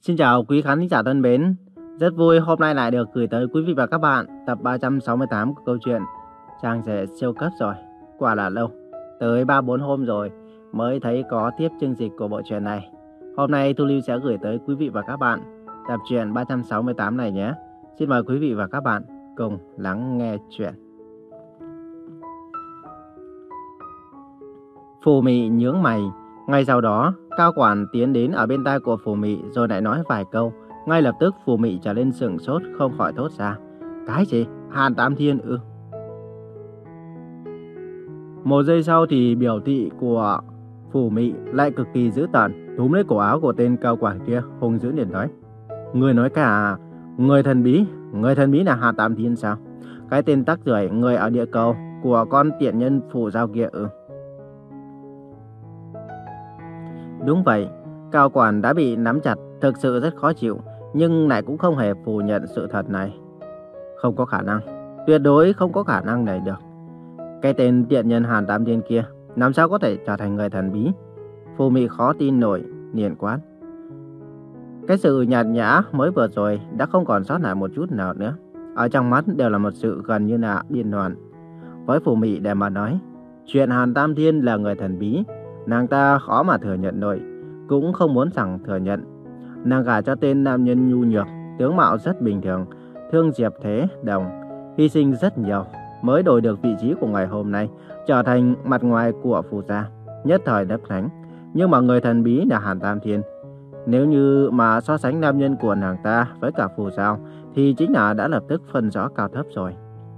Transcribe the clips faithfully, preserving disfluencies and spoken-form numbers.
Xin chào quý khán giả thân mến. Rất vui hôm nay lại được gửi tới quý vị và các bạn tập ba trăm sáu mươi tám của câu chuyện Chàng rể siêu cấp rồi. Quả là lâu, tới ba bốn hôm rồi mới thấy có tiếp chương dịch của bộ truyện này. Hôm nay Thu Lưu sẽ gửi tới quý vị và các bạn tập truyện ba trăm sáu mươi tám này nhé. Xin mời quý vị và các bạn cùng lắng nghe chuyện. Phù Mị nhướng mày. Ngay sau đó, Cao Quản tiến đến ở bên tai của Phù Mị rồi lại nói vài câu. Ngay lập tức Phù Mị trở lên sững sốt không khỏi thốt ra. Cái gì? Hàn Tam Thiên ư? Một giây sau thì biểu thị của Phù Mị lại cực kỳ dữ tợn, túm lấy cổ áo của tên Cao Quản kia, hung dữ liền nói. Người nói cả người thần bí, người thần bí là Hàn Tam Thiên sao? Cái tên tắc rưởi người ở địa cầu của con tiện nhân Phù Giao kia ư? Đúng vậy, Cao Quản đã bị nắm chặt, thực sự rất khó chịu, nhưng lại cũng không hề phủ nhận sự thật này. Không có khả năng, tuyệt đối không có khả năng này được. Cái tên tiện nhân Hàn Tam Thiên kia, làm sao có thể trở thành người thần bí? Phù Mị khó tin nổi, liền quát. Cái sự nhạt nhã mới vừa rồi đã không còn sót lại một chút nào nữa. Ở trong mắt đều là một sự gần như là điên loạn. Với Phù Mị để mà nói, chuyện Hàn Tam Thiên là người thần bí, nàng ta khó mà thừa nhận nổi, cũng không muốn rằng thừa nhận. Nàng gả cho tên nam nhân nhu nhược, tướng mạo rất bình thường, thương Diệp Thế Đồng, hy sinh rất nhiều, mới đổi được vị trí của ngày hôm nay, trở thành mặt ngoài của Phù gia, nhất thời đấp thánh. Nhưng mà người thần bí là Hàn Tam Thiên. Nếu như mà so sánh nam nhân của nàng ta với cả Phù Giao, thì chính là đã lập tức phân rõ cao thấp rồi.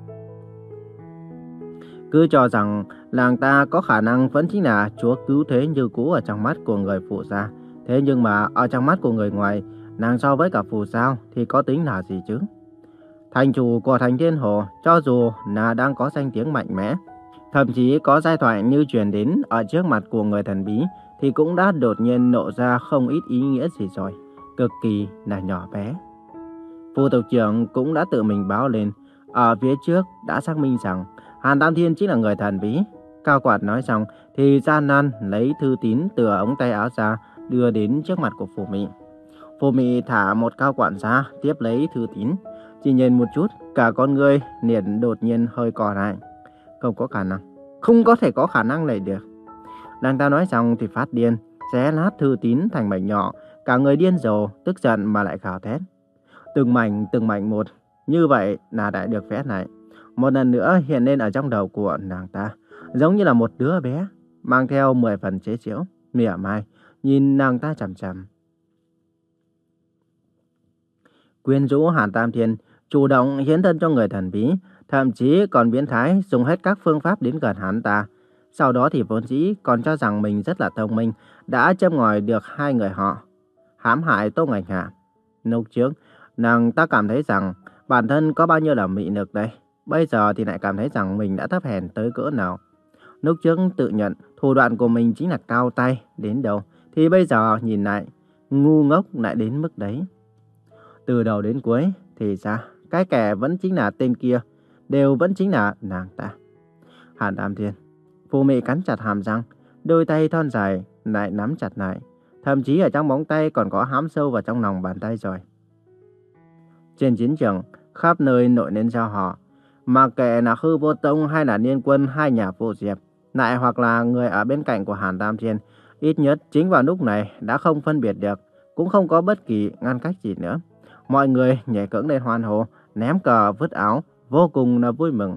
Cứ cho rằng nàng ta có khả năng vẫn chính là chúa cứu thế như cũ ở trong mắt của người Phù gia. Thế nhưng mà ở trong mắt của người ngoài, nàng so với cả Phù Giao thì có tính là gì chứ? Thành chủ của thành Thiên Hồ, cho dù là đang có danh tiếng mạnh mẽ, thậm chí có giai thoại như truyền đến ở trước mặt của người thần bí, thì cũng đã đột nhiên nộ ra không ít ý nghĩa gì rồi, cực kỳ là nhỏ bé. Phù tộc trưởng cũng đã tự mình báo lên, ở phía trước đã xác minh rằng Hàn Tam Thiên chính là người thần bí. Cao Quản nói xong thì gian nan lấy thư tín từ ống tay áo ra, đưa đến trước mặt của Phù Mị. Phù Mị thả một Cao Quản ra, tiếp lấy thư tín. Chỉ nhìn một chút, cả con người liền đột nhiên hơi co lại. Không có khả năng, không có thể có khả năng này được. Nàng ta nói xong thì phát điên, xé nát thư tín thành mảnh nhỏ, cả người điên rồ, tức giận mà lại gào thét. Từng mảnh, từng mảnh một, như vậy là đã được phép này. Một lần nữa hiện lên ở trong đầu của nàng ta, giống như là một đứa bé, mang theo mười phần chế giễu, mỉa mai, nhìn nàng ta chằm chằm. Quyến rũ Hàn Tam Thiên, chủ động hiến thân cho người thần bí, thậm chí còn biến thái dùng hết các phương pháp đến gần hắn ta. Sau đó thì vốn dĩ còn cho rằng mình rất là thông minh, đã châm ngòi được hai người họ hãm hại Tô Ngạch Hạ. Lúc trước, nàng ta cảm thấy rằng bản thân có bao nhiêu là mị lực đây. Bây giờ thì lại cảm thấy rằng mình đã thấp hèn tới cỡ nào. Lúc trước tự nhận thủ đoạn của mình chính là cao tay đến đâu, thì bây giờ nhìn lại, ngu ngốc lại đến mức đấy. Từ đầu đến cuối thì ra, cái kẻ vẫn chính là tên kia, đều vẫn chính là nàng ta. Hàn Tam Thiên. Phù Mị cắn chặt hàm răng, đôi tay thon dài lại nắm chặt lại, thậm chí ở trong móng tay còn có hãm sâu vào trong lòng bàn tay rồi. Trên chiến trường, khắp nơi nổi lên giao hò. Mà kệ là Hư Vô Tông hay là Liên Quân hai nhà Phù Diệp, lại hoặc là người ở bên cạnh của Hàn Tam Thiên, ít nhất chính vào lúc này đã không phân biệt được, cũng không có bất kỳ ngăn cách gì nữa. Mọi người nhảy cẫng lên hoan hô, ném cờ vứt áo, vô cùng là vui mừng.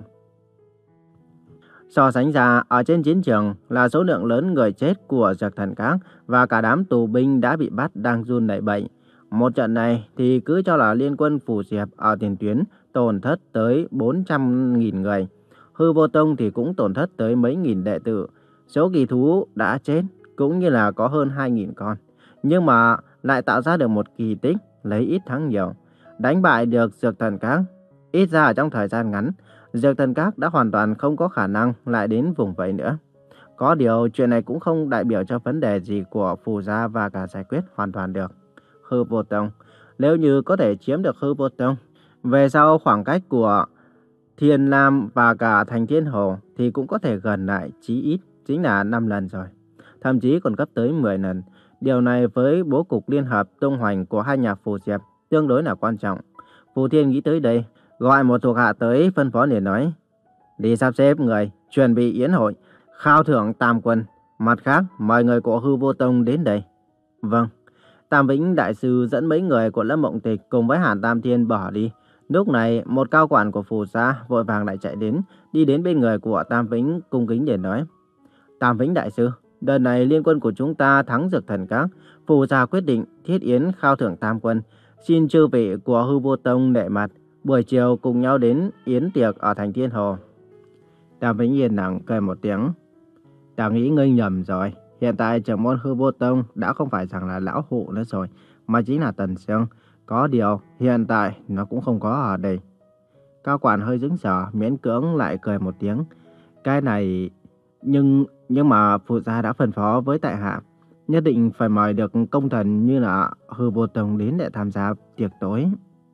So sánh ra, ở trên chiến trường là số lượng lớn người chết của Dược Thần Các và cả đám tù binh đã bị bắt đang run lẩy bẩy. Một trận này thì cứ cho là Liên Quân Phù Diệp ở tiền tuyến tổn thất tới bốn trăm nghìn người. Hư Vô Tông thì cũng tổn thất tới mấy nghìn đệ tử. Số kỳ thú đã chết cũng như là có hơn hai nghìn con. Nhưng mà lại tạo ra được một kỳ tích, lấy ít thắng nhiều, đánh bại được Dược Thần Các. Ít ra ở trong thời gian ngắn, Dược Thần Các đã hoàn toàn không có khả năng lại đến vùng vẫy nữa. Có điều chuyện này cũng không đại biểu cho vấn đề gì của Phù gia và cả giải quyết hoàn toàn được Hư Vô Tông. Nếu như có thể chiếm được Hư Vô Tông, về sau khoảng cách của Thiên Lam và cả thành Thiên Hồ thì cũng có thể gần lại chí ít chính là năm lần rồi. Thậm chí còn gấp tới mười lần. Điều này với bố cục liên hợp tung hoành của hai nhà Phù Diệp tương đối là quan trọng. Phù Thiên nghĩ tới đây, gọi một thuộc hạ tới phân phó liền nói. Đi sắp xếp người, chuẩn bị yến hội, khao thưởng tam quân. Mặt khác, mời người của Hư Vô Tông đến đây. Vâng. Tam Vĩnh Đại Sư dẫn mấy người của Lâm Mộng Tịch cùng với Hàn Tam Thiên bỏ đi. Lúc này, một cao quản của Phù gia vội vàng lại chạy đến, đi đến bên người của Tam Vĩnh cung kính để nói. Tam Vĩnh Đại Sư, đợt này liên quân của chúng ta thắng Dược Thần Các. Phù gia quyết định thiết yến khao thưởng tam quân. Xin chư vị của Hư Vô Tông nể mặt, buổi chiều cùng nhau đến yến tiệc ở thành Thiên Hồ. Tam Vĩnh yên lặng cười một tiếng. Ta nghĩ ngươi nhầm rồi. Hiện tại trưởng môn Hư Vô Tông đã không phải rằng là lão hụ nữa rồi, mà chính là Tần Sương. Có điều, hiện tại nó cũng không có ở đây. Cao quản hơi dững dở, miễn cưỡng lại cười một tiếng. Cái này... Nhưng nhưng mà Phù gia đã phân phó với tại hạ, nhất định phải mời được công thần như là Hư Vô Tông đến để tham gia tiệc tối.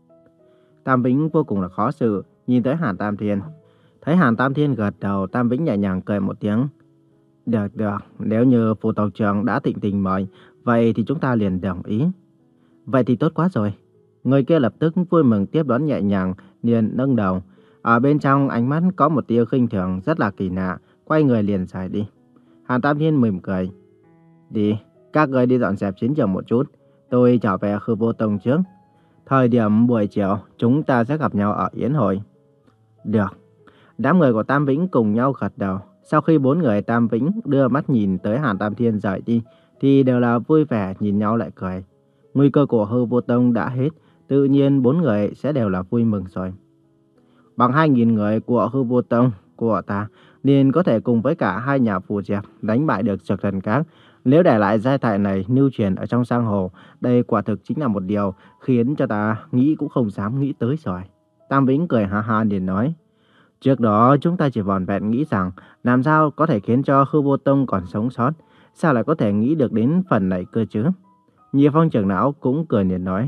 Tam Vĩnh vô cùng là khó xử, nhìn tới Hàn Tam Thiên. Thấy Hàn Tam Thiên gật đầu, Tam Vĩnh nhẹ nhàng cười một tiếng. Được, được, nếu như Phù tộc trưởng đã thịnh tình mời, vậy thì chúng ta liền đồng ý. Vậy thì tốt quá rồi. Người kia lập tức vui mừng tiếp đón nhẹ nhàng, liền nâng đầu. Ở bên trong ánh mắt có một tia khinh thường rất là kỳ lạ, quay người liền rời đi. Hàn Tam Thiên mỉm cười. Đi, các người đi dọn dẹp chiến trường một chút. Tôi trở về Hư Vô Tông trước. Thời điểm buổi chiều, chúng ta sẽ gặp nhau ở yến hội. Được. Đám người của Tam Vĩnh cùng nhau gật đầu. Sau khi bốn người Tam Vĩnh đưa mắt nhìn tới Hàn Tam Thiên rời đi, thì đều là vui vẻ nhìn nhau lại cười. Nguy cơ của Hư Vô Tông đã hết, tự nhiên bốn người sẽ đều là vui mừng rồi. Bằng hai nghìn người của Hư Vô Tông của ta, nên có thể cùng với cả hai nhà Phù Diệp đánh bại được Dược Thần Các. Nếu để lại giai thoại này lưu truyền ở trong giang hồ, đây quả thực chính là một điều khiến cho ta nghĩ cũng không dám nghĩ tới rồi. Tam Vĩnh cười ha ha liền nói. Trước đó chúng ta chỉ vòn vẹn nghĩ rằng làm sao có thể khiến cho Hư Vô Tông còn sống sót, sao lại có thể nghĩ được đến phần này cơ chứ? Nhị Phong trưởng lão cũng cười liền nói.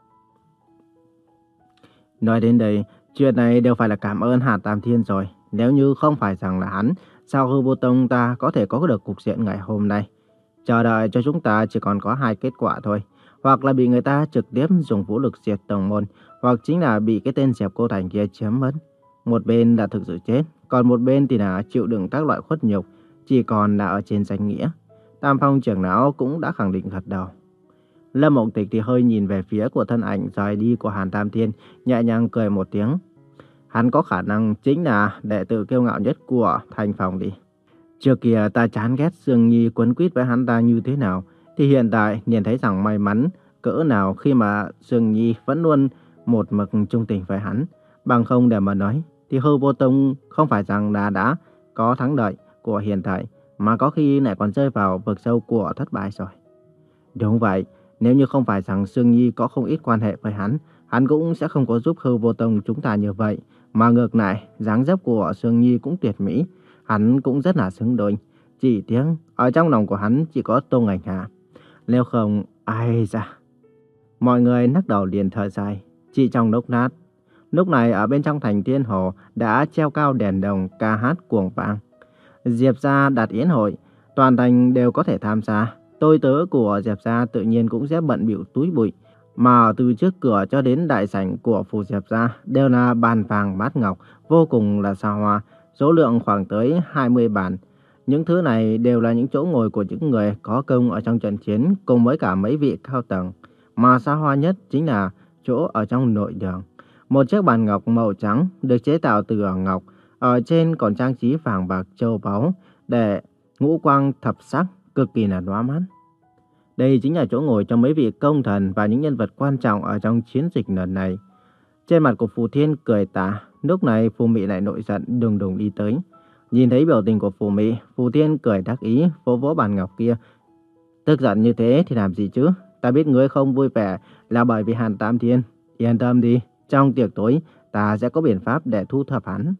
Nói đến đây, chuyện này đều phải là cảm ơn Hàn Tam Thiên rồi. Nếu như không phải rằng là hắn, sao Hư Vô Tông ta có thể có được cục diện ngày hôm nay? Chờ đợi cho chúng ta chỉ còn có hai kết quả thôi. Hoặc là bị người ta trực tiếp dùng vũ lực diệt tông môn, hoặc chính là bị cái tên Diệp Cô Thành kia chiếm mất. Một bên là thực sự chết, còn một bên thì là chịu đựng các loại khuất nhục, chỉ còn là ở trên danh nghĩa. Tam Phong trưởng lão cũng đã khẳng định gật đầu. Lâm Mộng Tịch thì hơi nhìn về phía của thân ảnh rời đi của Hàn Tam Thiên, nhẹ nhàng cười một tiếng. Hắn có khả năng chính là đệ tử kiêu ngạo nhất của Thanh Phong đi. Trước kia ta chán ghét Dương Nhi quấn quýt với hắn ta như thế nào, thì hiện tại nhìn thấy rằng may mắn cỡ nào khi mà Dương Nhi vẫn luôn một mực trung tình với hắn. Bằng không để mà nói, thì Hư Vô Tông không phải rằng là đã có thắng lợi của hiện tại, mà có khi lại còn rơi vào vực sâu của thất bại rồi. Đúng vậy, nếu như không phải rằng Dương Nhi có không ít quan hệ với hắn, hắn cũng sẽ không có giúp Hư Vô Tông chúng ta như vậy. Mà ngược lại, dáng dấp của Dương Nhi cũng tuyệt mỹ, hắn cũng rất là xứng đôi. Chỉ tiếc, ở trong lòng của hắn chỉ có Tô Ngành Hà. Nếu không, ai ra. Mọi người lắc đầu liền thở dài, chỉ trong lúc nát. Lúc này ở bên trong thành Thiên Hồ đã treo cao đèn đồng ca hát cuồng vang. Diệp gia đặt yến hội, toàn thành đều có thể tham gia. Tôi tớ của Diệp gia tự nhiên cũng sẽ bận bịu túi bụi. Mà từ trước cửa cho đến đại sảnh của Phù Diệp gia đều là bàn vàng bát ngọc, vô cùng là xa hoa, số lượng khoảng tới hai mươi bàn. Những thứ này đều là những chỗ ngồi của những người có công ở trong trận chiến cùng với cả mấy vị cao tầng. Mà xa hoa nhất chính là chỗ ở trong nội đường. Một chiếc bàn ngọc màu trắng được chế tạo từ ngọc, ở trên còn trang trí vàng bạc châu báu để ngũ quang thập sắc, cực kỳ là lóa mắt. Đây chính là chỗ ngồi cho mấy vị công thần và những nhân vật quan trọng ở trong chiến dịch lần này. Trên mặt của Phù Thiên cười tà, lúc này Phù Mị lại nổi giận đùng đùng đi tới. Nhìn thấy biểu tình của Phù Mị, Phù Thiên cười đắc ý, vỗ vỗ bàn ngọc kia. Tức giận như thế thì làm gì chứ? Ta biết ngươi không vui vẻ là bởi vì Hàn Tam Thiên. Yên tâm đi, trong tiệc tối ta sẽ có biện pháp để thu thập hắn.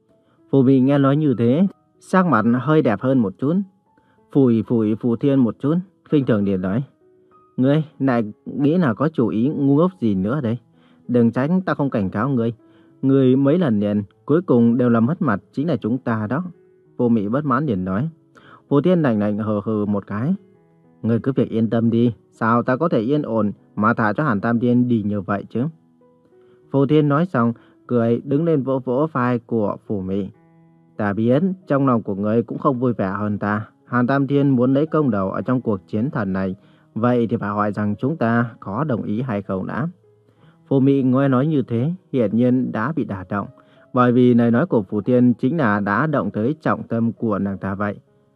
Phù Mị nghe nói như thế, sắc mặt hơi đẹp hơn một chút. Phủi phủi Phù Thiên một chút, khinh thường liền nói. Ngươi lại nghĩ là có chủ ý ngu ngốc gì nữa đây? Đừng tránh ta không cảnh cáo ngươi. Ngươi mấy lần liền, cuối cùng đều làm mất mặt chính là chúng ta đó. Phù Mị bất mãn liền nói. Phù Thiên lạnh lạnh hừ hừ một cái. Người cứ việc yên tâm đi, sao ta có thể yên ổn mà thả cho Hàn Tam Thiên đi như vậy chứ? Phù Thiên nói xong, cười đứng lên vỗ vỗ vai của Phù Mị. Ta biết trong lòng của người cũng không vui vẻ hơn ta. Hàn Tam Thiên muốn lấy công đầu ở trong cuộc chiến thần này, vậy thì phải hỏi rằng chúng ta có đồng ý hay không đã. Phù Mị nghe nói như thế, hiển nhiên đã bị đả động, bởi vì lời nói của Phù Thiên chính là đã động tới trọng tâm của nàng ta vậy.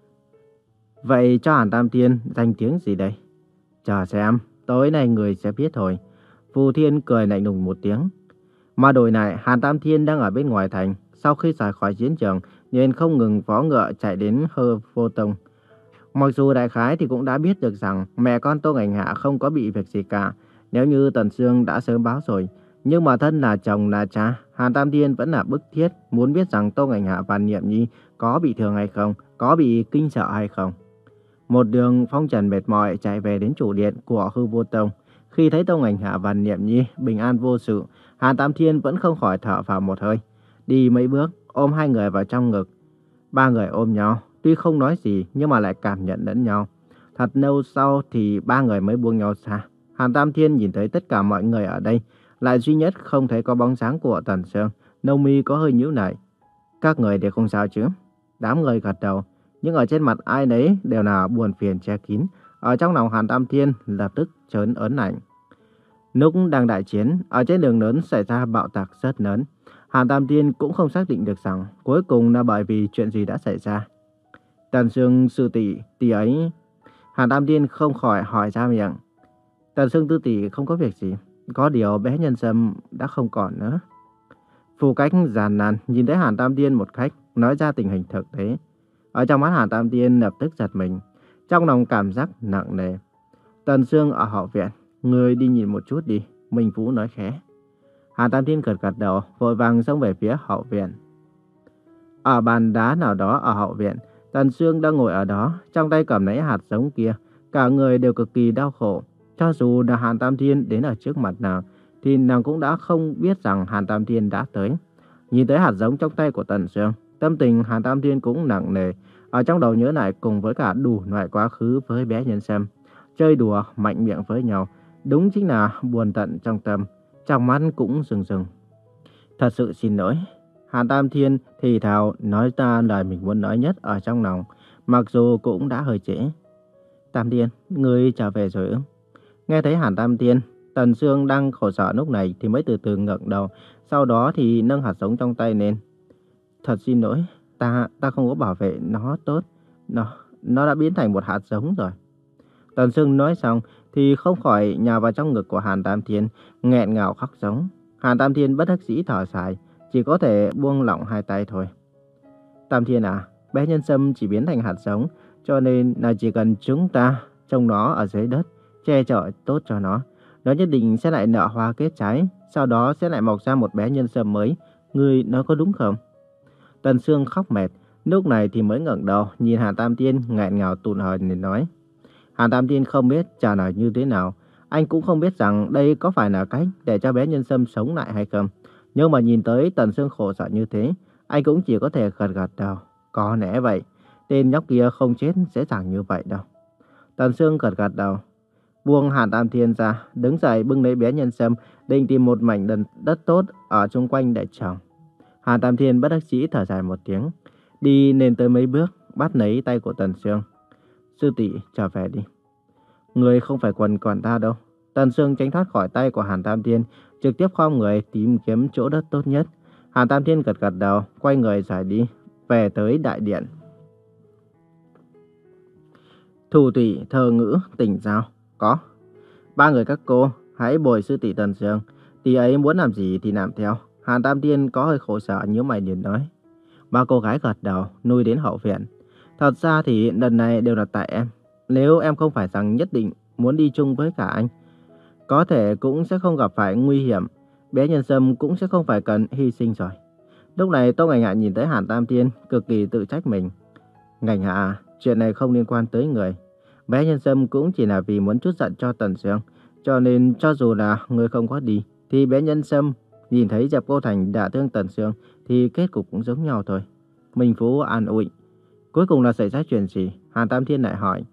Vậy cho Hàn Tam Thiên danh tiếng gì đây? Chờ xem, tối nay người sẽ biết thôi. Phù Thiên cười lạnh lùng một tiếng. Mà đổi lại, Hàn Tam Thiên đang ở bên ngoài thành. Sau khi rời khỏi chiến trường, nên không ngừng vó ngựa chạy đến Hơ Vô Tông. Mặc dù đại khái thì cũng đã biết được rằng mẹ con Tô Ngành Hạ không có bị việc gì cả. Nếu như Tần Sương đã sớm báo rồi. Nhưng mà thân là chồng là cha, Hàn Tam Thiên vẫn là bức thiết muốn biết rằng Tô Ngành Hạ và Niệm Nhi có bị thương hay không, có bị kinh sợ hay không. Một đường phong trần mệt mỏi chạy về đến chủ điện của Hư Vô Tông. Khi thấy Tô Ngành Hạ và Niệm Nhi bình an vô sự, Hàn Tam Thiên vẫn không khỏi thở vào một hơi. Đi mấy bước, ôm hai người vào trong ngực. Ba người ôm nhau, tuy không nói gì nhưng mà lại cảm nhận lẫn nhau. Thật lâu sau thì ba người mới buông nhau xa. Hàn Tam Thiên nhìn thấy tất cả mọi người ở đây, lại duy nhất không thấy có bóng dáng của Tần Sương. Lông mi có hơi nhíu lại. Các người đều không sao chứ? Đám người gật đầu, nhưng ở trên mặt ai nấy đều là buồn phiền che kín. Ở trong lòng Hàn Tam Thiên lập tức chớn ớn lạnh. Lúc đang đại chiến, ở trên đường lớn xảy ra bạo tạc rất lớn. Hàn Tam Thiên cũng không xác định được rằng cuối cùng là bởi vì chuyện gì đã xảy ra. Tần Sương sư tỷ, tỷ ấy... Hàn Tam Thiên không khỏi hỏi ra miệng. Tần Sương tư tỷ không có việc gì. Có điều bé Nhân Sâm đã không còn nữa. Phù Cách giàn nàn nhìn thấy Hàn Tam Thiên một cách nói ra tình hình thực tế. Ở trong mắt Hàn Tam Thiên lập tức giật mình. Trong lòng cảm giác nặng nề. Tần Sương ở hậu viện. Người đi nhìn một chút đi. Minh Phú nói khẽ. Hàn Tam Thiên gật gật đầu, vội vàng xông về phía hậu viện. Ở bàn đá nào đó ở hậu viện, Tần Sương đang ngồi ở đó, trong tay cầm lấy hạt giống kia. Cả người đều cực kỳ đau khổ. Cho dù là Hàn Tam Thiên đến ở trước mặt nàng, thì nàng cũng đã không biết rằng Hàn Tam Thiên đã tới. Nhìn tới hạt giống trong tay của Tần Sương, tâm tình Hàn Tam Thiên cũng nặng nề. Ở trong đầu nhớ lại cùng với cả đủ loại quá khứ với bé Nhân Sâm. Chơi đùa, mạnh miệng với nhau. Đúng chính là buồn tận trong tâm. Trong mắt cũng rừng rừng. Thật sự xin lỗi. Hàn Tam Thiên thì thào nói ra lời mình muốn nói nhất ở trong lòng. Mặc dù cũng đã hơi trễ. Tam Thiên, ngươi trở về rồi ư? Nghe thấy Hàn Tam Thiên, Tần Sương đang khổ sở lúc này thì mới từ từ ngẩng đầu. Sau đó thì nâng hạt giống trong tay lên. Thật xin lỗi, ta ta không có bảo vệ nó tốt. Nó, nó đã biến thành một hạt giống rồi. Tần Sương nói xong thì không khỏi nhào vào trong ngực của Hàn Tam Thiên, nghẹn ngào khóc giống. Hàn Tam Thiên bất đắc dĩ thở dài, chỉ có thể buông lỏng hai tay thôi. Tam Thiên à, bé Nhân Sâm chỉ biến thành hạt giống, cho nên là chỉ cần chúng ta trồng nó ở dưới đất, che chở tốt cho nó, nó nhất định sẽ lại nở hoa kết trái, sau đó sẽ lại mọc ra một bé Nhân Sâm mới. Ngươi nói có đúng không? Tần Sương khóc mệt, lúc này thì mới ngẩng đầu nhìn Hàn Tam Thiên nghẹn ngào tủn hờn để nói. Hàn Tam Thiên không biết trả lời như thế nào. Anh cũng không biết rằng đây có phải là cách để cho bé Nhân Sâm sống lại hay không. Nhưng mà nhìn tới Tần Sương khổ sở như thế, anh cũng chỉ có thể gật gật đầu. Có lẽ vậy, tên nhóc kia không chết dễ dàng như vậy đâu. Tần Sương gật gật đầu, buông Hàn Tam Thiên ra, đứng dậy bưng lấy bé Nhân Sâm, định tìm một mảnh đất, đất tốt ở xung quanh để trồng. Hàn Tam Thiên bất đắc dĩ thở dài một tiếng, đi lên tới mấy bước, bắt lấy tay của Tần Sương. Sư tỷ trở về đi. Người không phải quần quản ta đâu. Tần Sương tránh thoát khỏi tay của Hàn Tam Thiên, trực tiếp khom người tìm kiếm chỗ đất tốt nhất. Hàn Tam Thiên gật gật đầu, quay người rời đi, về tới đại điện. Thủ thủy, thơ ngữ, tỉnh giao. Có. Ba người các cô, hãy bồi sư tỷ Tần Sương. Tỷ ấy muốn làm gì thì làm theo. Hàn Tam Thiên có hơi khổ sở nhíu mày liền nói. Ba cô gái gật đầu, nuôi đến hậu viện. Thật ra thì lần này đều là tại em. Nếu em không phải rằng nhất định muốn đi chung với cả anh, có thể cũng sẽ không gặp phải nguy hiểm. Bé Nhân Sâm cũng sẽ không phải cần hy sinh rồi. Lúc này Tô Ngành Hạ nhìn thấy Hàn Tam Thiên, cực kỳ tự trách mình. Ngành Hạ, chuyện này không liên quan tới người. Bé Nhân Sâm cũng chỉ là vì muốn trút giận cho Tần Sương. Cho nên cho dù là người không có đi, thì bé Nhân Sâm nhìn thấy Diệp Cô Thành đả thương Tần Sương, thì kết cục cũng giống nhau thôi. Minh Phú an ủi. Cuối cùng là xảy ra chuyện gì? Hàn Tam Thiên lại hỏi.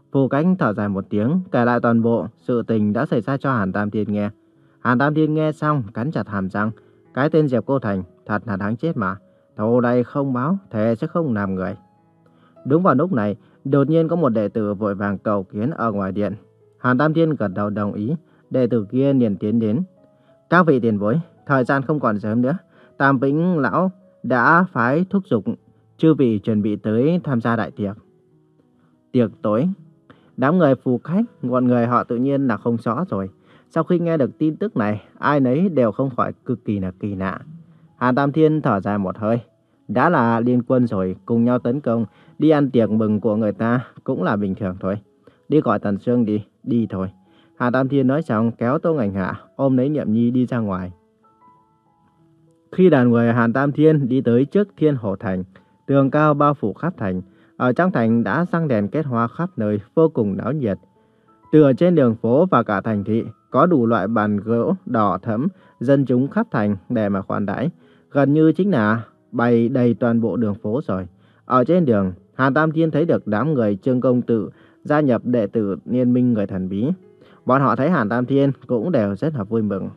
Phù Cách thở dài một tiếng, kể lại toàn bộ sự tình đã xảy ra cho Hàn Tam Thiên nghe. Hàn Tam Thiên nghe xong, cắn chặt hàm răng. Cái tên Diệp Cô Thành thật là đáng chết mà. Thù này không báo, thế sẽ không làm người. Đúng vào lúc này, đột nhiên có một đệ tử vội vàng cầu kiến ở ngoài điện. Hàn Tam Thiên gật đầu đồng ý, đệ tử kia liền tiến đến. Các vị tiền bối, thời gian không còn sớm nữa. Tam Vĩnh Lão đã phái thúc giục chư vị chuẩn bị tới tham gia đại tiệc. Tiệc tối. Đám người Phù Khách, bọn người họ tự nhiên là không rõ rồi. Sau khi nghe được tin tức này, ai nấy đều không khỏi cực kỳ là kỳ lạ. Hàn Tam Thiên thở dài một hơi. Đã là liên quân rồi, cùng nhau tấn công, đi ăn tiệc mừng của người ta cũng là bình thường thôi. Đi gọi Tần Sương đi, đi thôi. Hàn Tam Thiên nói xong kéo Tô Ngành Hạ ôm lấy Niệm Nhi đi ra ngoài. Khi đoàn người Hàn Tam Thiên đi tới trước Thiên Hồ Thành, tường cao bao phủ khắp thành. Ở trong thành đã răng đèn kết hoa khắp nơi, vô cùng náo nhiệt. Từ ở trên đường phố và cả thành thị, có đủ loại bàn gỗ đỏ thẫm, dân chúng khắp thành để mà khoản đãi. Gần như chính là bày đầy toàn bộ đường phố rồi. Ở trên đường, Hàn Tam Thiên thấy được đám người Trương Công Tử gia nhập đệ tử Liên minh người thần bí. Bọn họ thấy Hàn Tam Thiên cũng đều rất là vui mừng.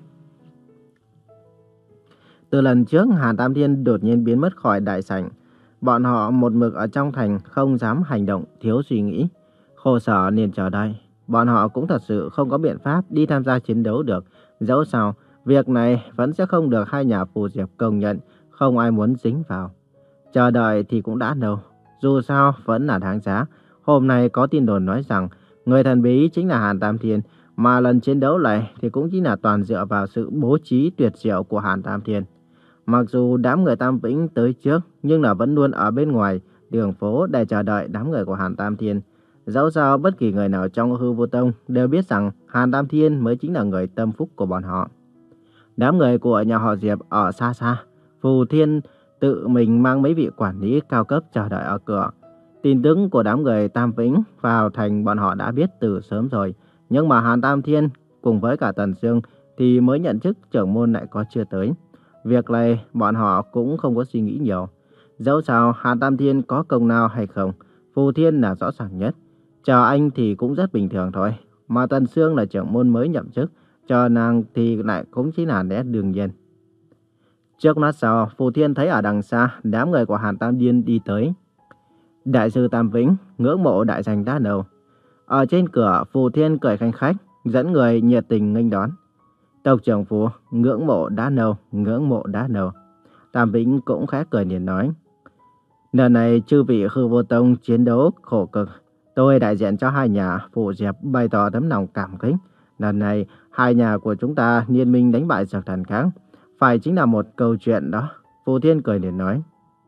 Từ lần trước Hàn Tam Thiên đột nhiên biến mất khỏi đại sảnh, bọn họ một mực ở trong thành không dám hành động, thiếu suy nghĩ. Khổ sở liền chờ đợi. Bọn họ cũng thật sự không có biện pháp đi tham gia chiến đấu được. Dẫu sao, việc này vẫn sẽ không được hai nhà Phù Diệp công nhận, không ai muốn dính vào. Chờ đợi thì cũng đã lâu, dù sao vẫn là đáng giá. Hôm nay có tin đồn nói rằng người thần bí chính là Hàn Tam Thiên, mà lần chiến đấu này thì cũng chính là toàn dựa vào sự bố trí tuyệt diệu của Hàn Tam Thiên. Mặc dù đám người Tam Vĩnh tới trước, nhưng là vẫn luôn ở bên ngoài đường phố để chờ đợi đám người của Hàn Tam Thiên. Dẫu sao bất kỳ người nào trong Hư Vô Tông đều biết rằng Hàn Tam Thiên mới chính là người tâm phúc của bọn họ. Đám người của nhà họ Diệp ở xa xa, Phù Thiên tự mình mang mấy vị quản lý cao cấp chờ đợi ở cửa. Tin tức của đám người Tam Vĩnh vào thành bọn họ đã biết từ sớm rồi. Nhưng mà Hàn Tam Thiên cùng với cả Tần Sương thì mới nhận chức trưởng môn lại có chưa tới. Việc này bọn họ cũng không có suy nghĩ nhiều. Dẫu sao Hàn Tam Thiên có công nào hay không, Phù Thiên là rõ ràng nhất. Chờ anh thì cũng rất bình thường thôi. Mà Tần Sương là trưởng môn mới nhậm chức, chờ nàng thì lại cũng chỉ là lẽ đương nhiên. Trước lát sau, Phù Thiên thấy ở đằng xa đám người của Hàn Tam Thiên đi tới. Đại sư Tam Vĩnh ngưỡng mộ đại danh đã lâu. Ở trên cửa, Phù Thiên cười khanh khách, dẫn người nhiệt tình nghênh đón. Tộc trưởng Phù, ngưỡng mộ đã lâu, ngưỡng mộ đã lâu. Tam Vĩnh cũng khẽ cười liền nói. Lần này chư vị Hư Vô Tông chiến đấu khổ cực. Tôi đại diện cho hai nhà Phù Diệp bày tỏ tấm lòng cảm kích. Lần này hai nhà của chúng ta liên minh đánh bại Dược Thần khác. Phải chính là một câu chuyện đó. Phù Thiên cười liền nói.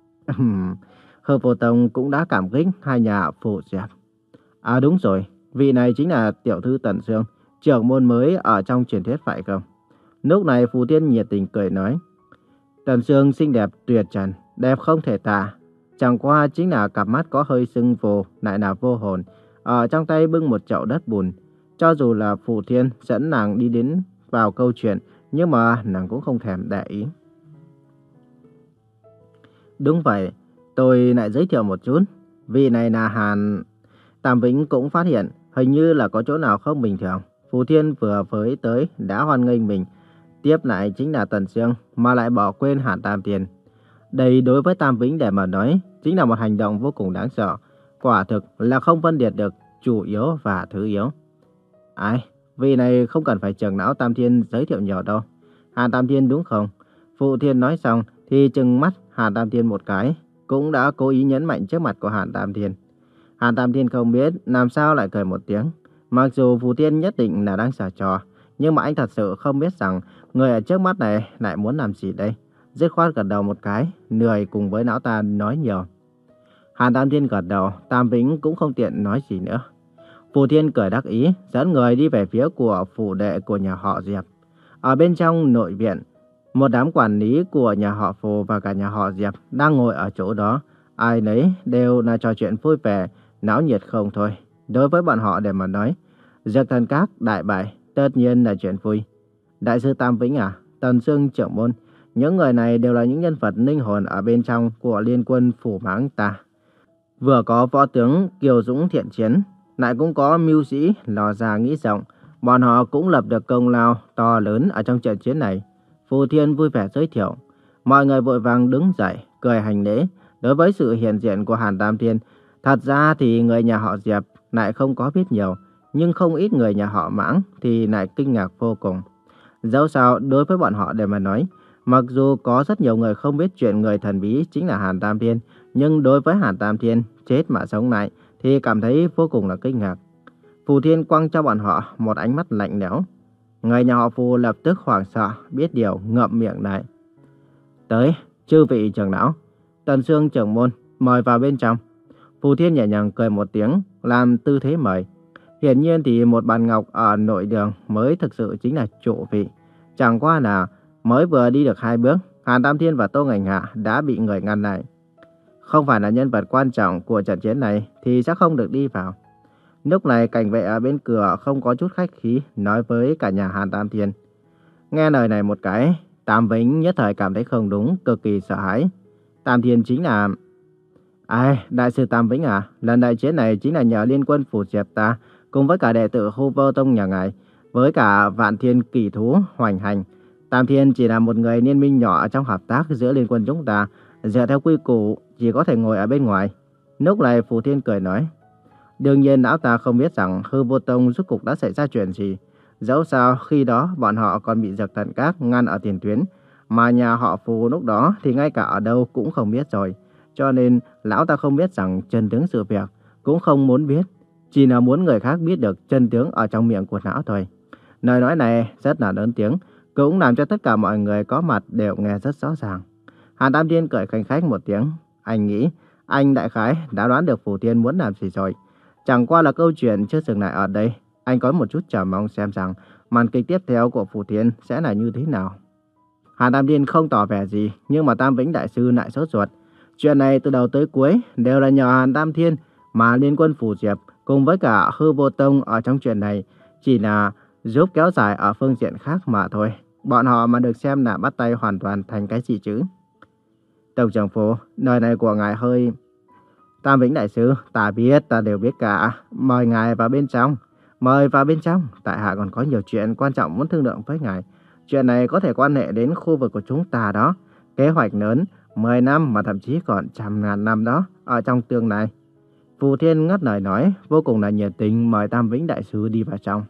Hư Vô Tông cũng đã cảm kích hai nhà Phù Diệp. À đúng rồi, vị này chính là tiểu thư Tần Sương, trưởng môn mới ở trong truyền thuyết phải không? Lúc này Phù Thiên nhiệt tình cười nói. Tần Sương xinh đẹp tuyệt trần, đẹp không thể tả. Chẳng qua chính là cặp mắt có hơi sưng phù, lại là vô hồn. Ở trong tay bưng một chậu đất bùn. Cho dù là Phù Thiên dẫn nàng đi đến vào câu chuyện, nhưng mà nàng cũng không thèm để ý. Đúng vậy, tôi lại giới thiệu một chút. Vị này là Hàn... Tam Vĩnh cũng phát hiện hình như là có chỗ nào không bình thường. Phù Thiên vừa với tới đã hoan nghênh mình. Tiếp lại chính là Tần Sương mà lại bỏ quên Hàn Tam Thiên. Đây đối với Tam Vĩnh để mà nói chính là một hành động vô cùng đáng sợ. Quả thực là không phân biệt được chủ yếu và thứ yếu. Ai, vị này không cần phải trưởng não Tam Thiên giới thiệu nhiều đâu. Hàn Tam Thiên đúng không? Phù Thiên nói xong thì trừng mắt Hàn Tam Thiên một cái, cũng đã cố ý nhấn mạnh trước mặt của Hàn Tam Thiên. Hàn Tam Thiên không biết làm sao lại cười một tiếng. Mặc dù Phù Thiên nhất định là đang giở trò, nhưng mà anh thật sự không biết rằng người ở trước mắt này lại muốn làm gì đây. Dứt khoát gật đầu một cái, lười cùng với não ta nói nhiều. Hàn Tam Thiên gật đầu, Tam Vĩnh cũng không tiện nói gì nữa. Phù Thiên cười đắc ý, dẫn người đi về phía của phủ đệ của nhà họ Diệp. Ở bên trong nội viện, một đám quản lý của nhà họ Phù và cả nhà họ Diệp đang ngồi ở chỗ đó. Ai nấy đều là trò chuyện vui vẻ, náo nhiệt không thôi. Đối với bọn họ để mà nói, Dược Thần Các đại bại tất nhiên là chuyện vui. Đại sư Tam Vĩnh à, Tần Sương trưởng môn, những người này đều là những nhân vật linh hồn ở bên trong của liên quân phủ mãng ta. Vừa có võ tướng Kiều Dũng thiện chiến, lại cũng có mưu sĩ lò ra nghĩ rộng. Bọn họ cũng lập được công lao to lớn ở trong trận chiến này. Phù Thiên vui vẻ giới thiệu. Mọi người vội vàng đứng dậy, cười hành lễ. Đối với sự hiện diện của Hàn Tam Thiên, thật ra thì người nhà họ Diệp lại không có biết nhiều, nhưng không ít người nhà họ Mãng thì lại kinh ngạc vô cùng. Dẫu sao, đối với bọn họ để mà nói, mặc dù có rất nhiều người không biết chuyện người thần bí chính là Hàn Tam Thiên, nhưng đối với Hàn Tam Thiên chết mà sống lại thì cảm thấy vô cùng là kinh ngạc. Phù Thiên quăng cho bọn họ một ánh mắt lạnh lẽo. Người nhà họ Phù lập tức hoảng sợ, biết điều ngậm miệng lại. Tới, chư vị trưởng lão, Tần Sương trưởng môn, mời vào bên trong. Phù Thiên nhẹ nhàng cười một tiếng, làm tư thế mời. Hiển nhiên thì một bàn ngọc ở nội đường mới thực sự chính là chủ vị. Chẳng qua là mới vừa đi được hai bước, Hàn Tam Thiên và Tô Ngành Hạ đã bị người ngăn lại. Không phải là nhân vật quan trọng của trận chiến này thì sẽ không được đi vào. Lúc này cảnh vệ ở bên cửa không có chút khách khí nói với cả nhà Hàn Tam Thiên. Nghe lời này một cái, Tam Vĩnh nhất thời cảm thấy không đúng, cực kỳ sợ hãi. Tam Thiên chính là... Ai, đại sư Tam Vĩnh à, lần đại chiến này chính là nhờ liên quân Phủ Diệp ta, cùng với cả đệ tử Hô Vô Tông nhà ngài, với cả Vạn Thiên kỳ thú hoành hành. Tam Thiên chỉ là một người liên minh nhỏ trong hợp tác giữa liên quân chúng ta, dựa theo quy củ chỉ có thể ngồi ở bên ngoài. Lúc này Phù Thiên cười nói. Đương nhiên lão ta không biết rằng Hư Vô Tông rốt cuộc đã xảy ra chuyện gì. Dẫu sao khi đó bọn họ còn bị Dược Thần Các ngăn ở tiền tuyến, mà nhà họ Phù lúc đó thì ngay cả ở đâu cũng không biết rồi. Cho nên lão ta không biết rằng chân tướng sự việc, cũng không muốn biết, chỉ là muốn người khác biết được chân tướng ở trong miệng của lão thôi. Lời nói này rất là lớn tiếng, cũng làm cho tất cả mọi người có mặt đều nghe rất rõ ràng. Hàn Tam Thiên cười khanh khách một tiếng, anh nghĩ anh đại khái đã đoán được Phù Thiên muốn làm gì rồi. Chẳng qua là câu chuyện chưa dừng lại ở đây, anh có một chút chờ mong xem rằng màn kịch tiếp theo của Phù Thiên sẽ là như thế nào. Hàn Tam Thiên không tỏ vẻ gì, nhưng mà Tam Vĩnh đại sư lại sốt ruột. Chuyện này từ đầu tới cuối đều là nhờ Hàn Tam Thiên mà liên quân Phủ Diệp cùng với cả Hư Vô Tông ở trong chuyện này chỉ là giúp kéo dài ở phương diện khác mà thôi. Bọn họ mà được xem là bắt tay hoàn toàn thành cái gì chứ? Tổng trưởng Phủ, lời này của ngài hơi... Tam Vĩnh đại sư, ta biết, ta đều biết cả. Mời ngài vào bên trong. Mời vào bên trong, tại hạ còn có nhiều chuyện quan trọng muốn thương lượng với ngài. Chuyện này có thể quan hệ đến khu vực của chúng ta đó. Kế hoạch lớn, mười năm mà thậm chí còn trăm ngàn năm đó, ở trong tương lai. Phù Thiên ngắt lời nói, vô cùng là nhiệt tình mời Tam Vĩnh đại sư đi vào trong.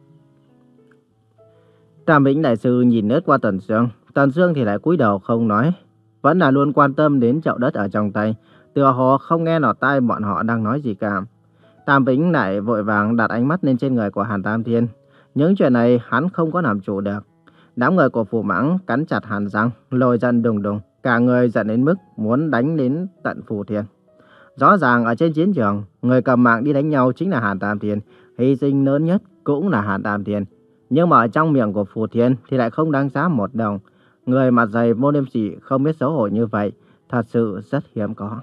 Tam Vĩnh đại sư nhìn lướt qua Tần Sương, Tần Sương thì lại cúi đầu không nói, vẫn là luôn quan tâm đến chậu đất ở trong tay, tựa hồ không nghe lọt tai bọn họ đang nói gì cả. Tam Vĩnh lại vội vàng đặt ánh mắt lên trên người của Hàn Tam Thiên. Những chuyện này hắn không có làm chủ được. Đám người của Phù Mãng cắn chặt hàm răng, lôi giận đùng đùng, cả người giận đến mức muốn đánh đến tận Phù Thiên. Rõ ràng ở trên chiến trường, người cầm mạng đi đánh nhau chính là Hàn Tam Thiên, hy sinh lớn nhất cũng là Hàn Tam Thiên. Nhưng mà ở trong miệng của Phù Thiên thì lại không đáng giá một đồng. Người mặt dày vô liêm sỉ không biết xấu hổ như vậy, thật sự rất hiếm có.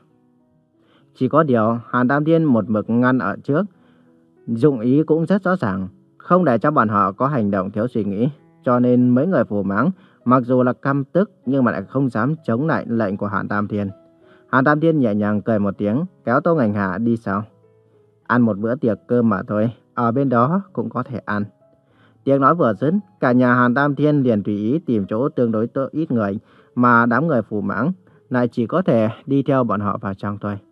Chỉ có điều Hàn Tam Thiên một mực ngăn ở trước, dụng ý cũng rất rõ ràng, không để cho bọn họ có hành động thiếu suy nghĩ. Cho nên mấy người Phù Mãng mặc dù là căm tức nhưng mà lại không dám chống lại lệnh của Hàn Tam Thiên. Hàn Tam Thiên nhẹ nhàng cười một tiếng, kéo Tô Ngành Hạ đi sau. Ăn một bữa tiệc cơm mà thôi, ở bên đó cũng có thể ăn. Tiếng nói vừa dứt, cả nhà Hàn Tam Thiên liền tùy ý tìm chỗ tương đối ít người, mà đám người Phù Mãng lại chỉ có thể đi theo bọn họ vào trong thôi.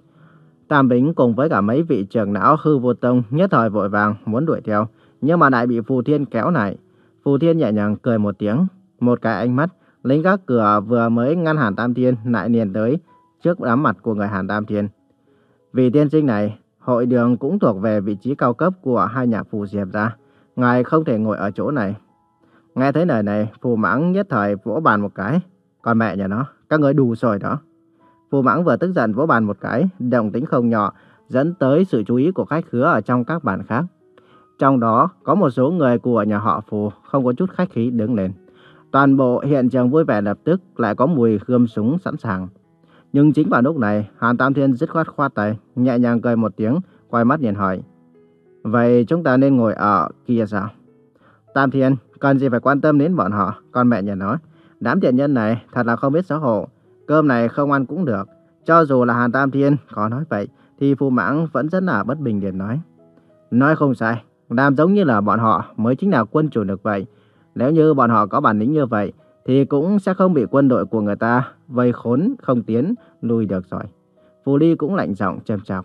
Tam Vĩnh cùng với cả mấy vị trưởng lão Hư Vô Tông nhất thời vội vàng muốn đuổi theo, nhưng mà lại bị Phù Thiên kéo lại. Phù Thiên nhẹ nhàng cười một tiếng, một cái ánh mắt, lính gác cửa vừa mới ngăn Hàn Tam Thiên lại liền tới trước đám mặt của người Hàn Tam Thiên. Vì tiên sinh này, hội đường cũng thuộc về vị trí cao cấp của hai nhà Phù Diệp ra, ngài không thể ngồi ở chỗ này. Nghe thấy lời này, Phù Mãng nhất thời vỗ bàn một cái, còn mẹ nhà nó, các người đủ rồi đó. Phù Mãng vừa tức giận vỗ bàn một cái, động tĩnh không nhỏ, dẫn tới sự chú ý của khách khứa ở trong các bàn khác. Trong đó có một số người của nhà họ Phù không có chút khách khí đứng lên. Toàn bộ hiện trường vui vẻ, lập tức lại có mùi gươm súng sẵn sàng. Nhưng chính vào lúc này, Hàn Tam Thiên dứt khoát khoát tay, nhẹ nhàng cười một tiếng, quay mắt nhìn hỏi. Vậy chúng ta nên ngồi ở kia sao? Tam Thiên, cần gì phải quan tâm đến bọn họ, con mẹ nhà nó. Đám tiện nhân này thật là không biết xấu hổ. Cơm này không ăn cũng được. Cho dù là Hàn Tam Thiên có nói vậy, thì Phù Mãng vẫn rất là bất bình liền nói. Nói không sai, làm giống như là bọn họ mới chính là quân chủ lực vậy. Nếu như bọn họ có bản lĩnh như vậy, thì cũng sẽ không bị quân đội của người ta vây khốn không tiến, lui được rồi. Phù Ly cũng lạnh giọng châm chọc.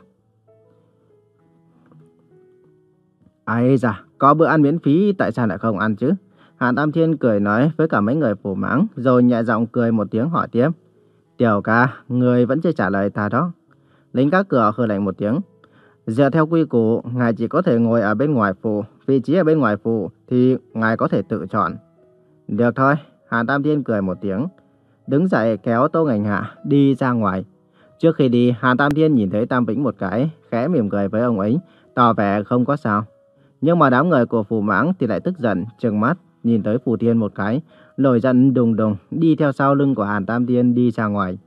Ây da, có bữa ăn miễn phí tại sao lại không ăn chứ? Hàn Tam Thiên cười nói với cả mấy người phủ mãng, rồi nhẹ giọng cười một tiếng hỏi tiếp. Tiểu ca, người vẫn chưa trả lời ta đó. Lính gác cửa hừ lạnh một tiếng. Dựa theo quy củ, ngài chỉ có thể ngồi ở bên ngoài phủ. Vị trí ở bên ngoài phủ thì ngài có thể tự chọn. Được thôi, Hàn Tam Thiên cười một tiếng. Đứng dậy kéo Tô Ngành Hạ đi ra ngoài. Trước khi đi, Hàn Tam Thiên nhìn thấy Tam Vĩnh một cái, khẽ mỉm cười với ông ấy, tỏ vẻ không có sao. Nhưng mà đám người của Phù Mãng thì lại tức giận, trừng mắt, nhìn tới Phù Thiên một cái, nổi giận đùng đùng, đi theo sau lưng của Hàn Tam Thiên đi ra ngoài.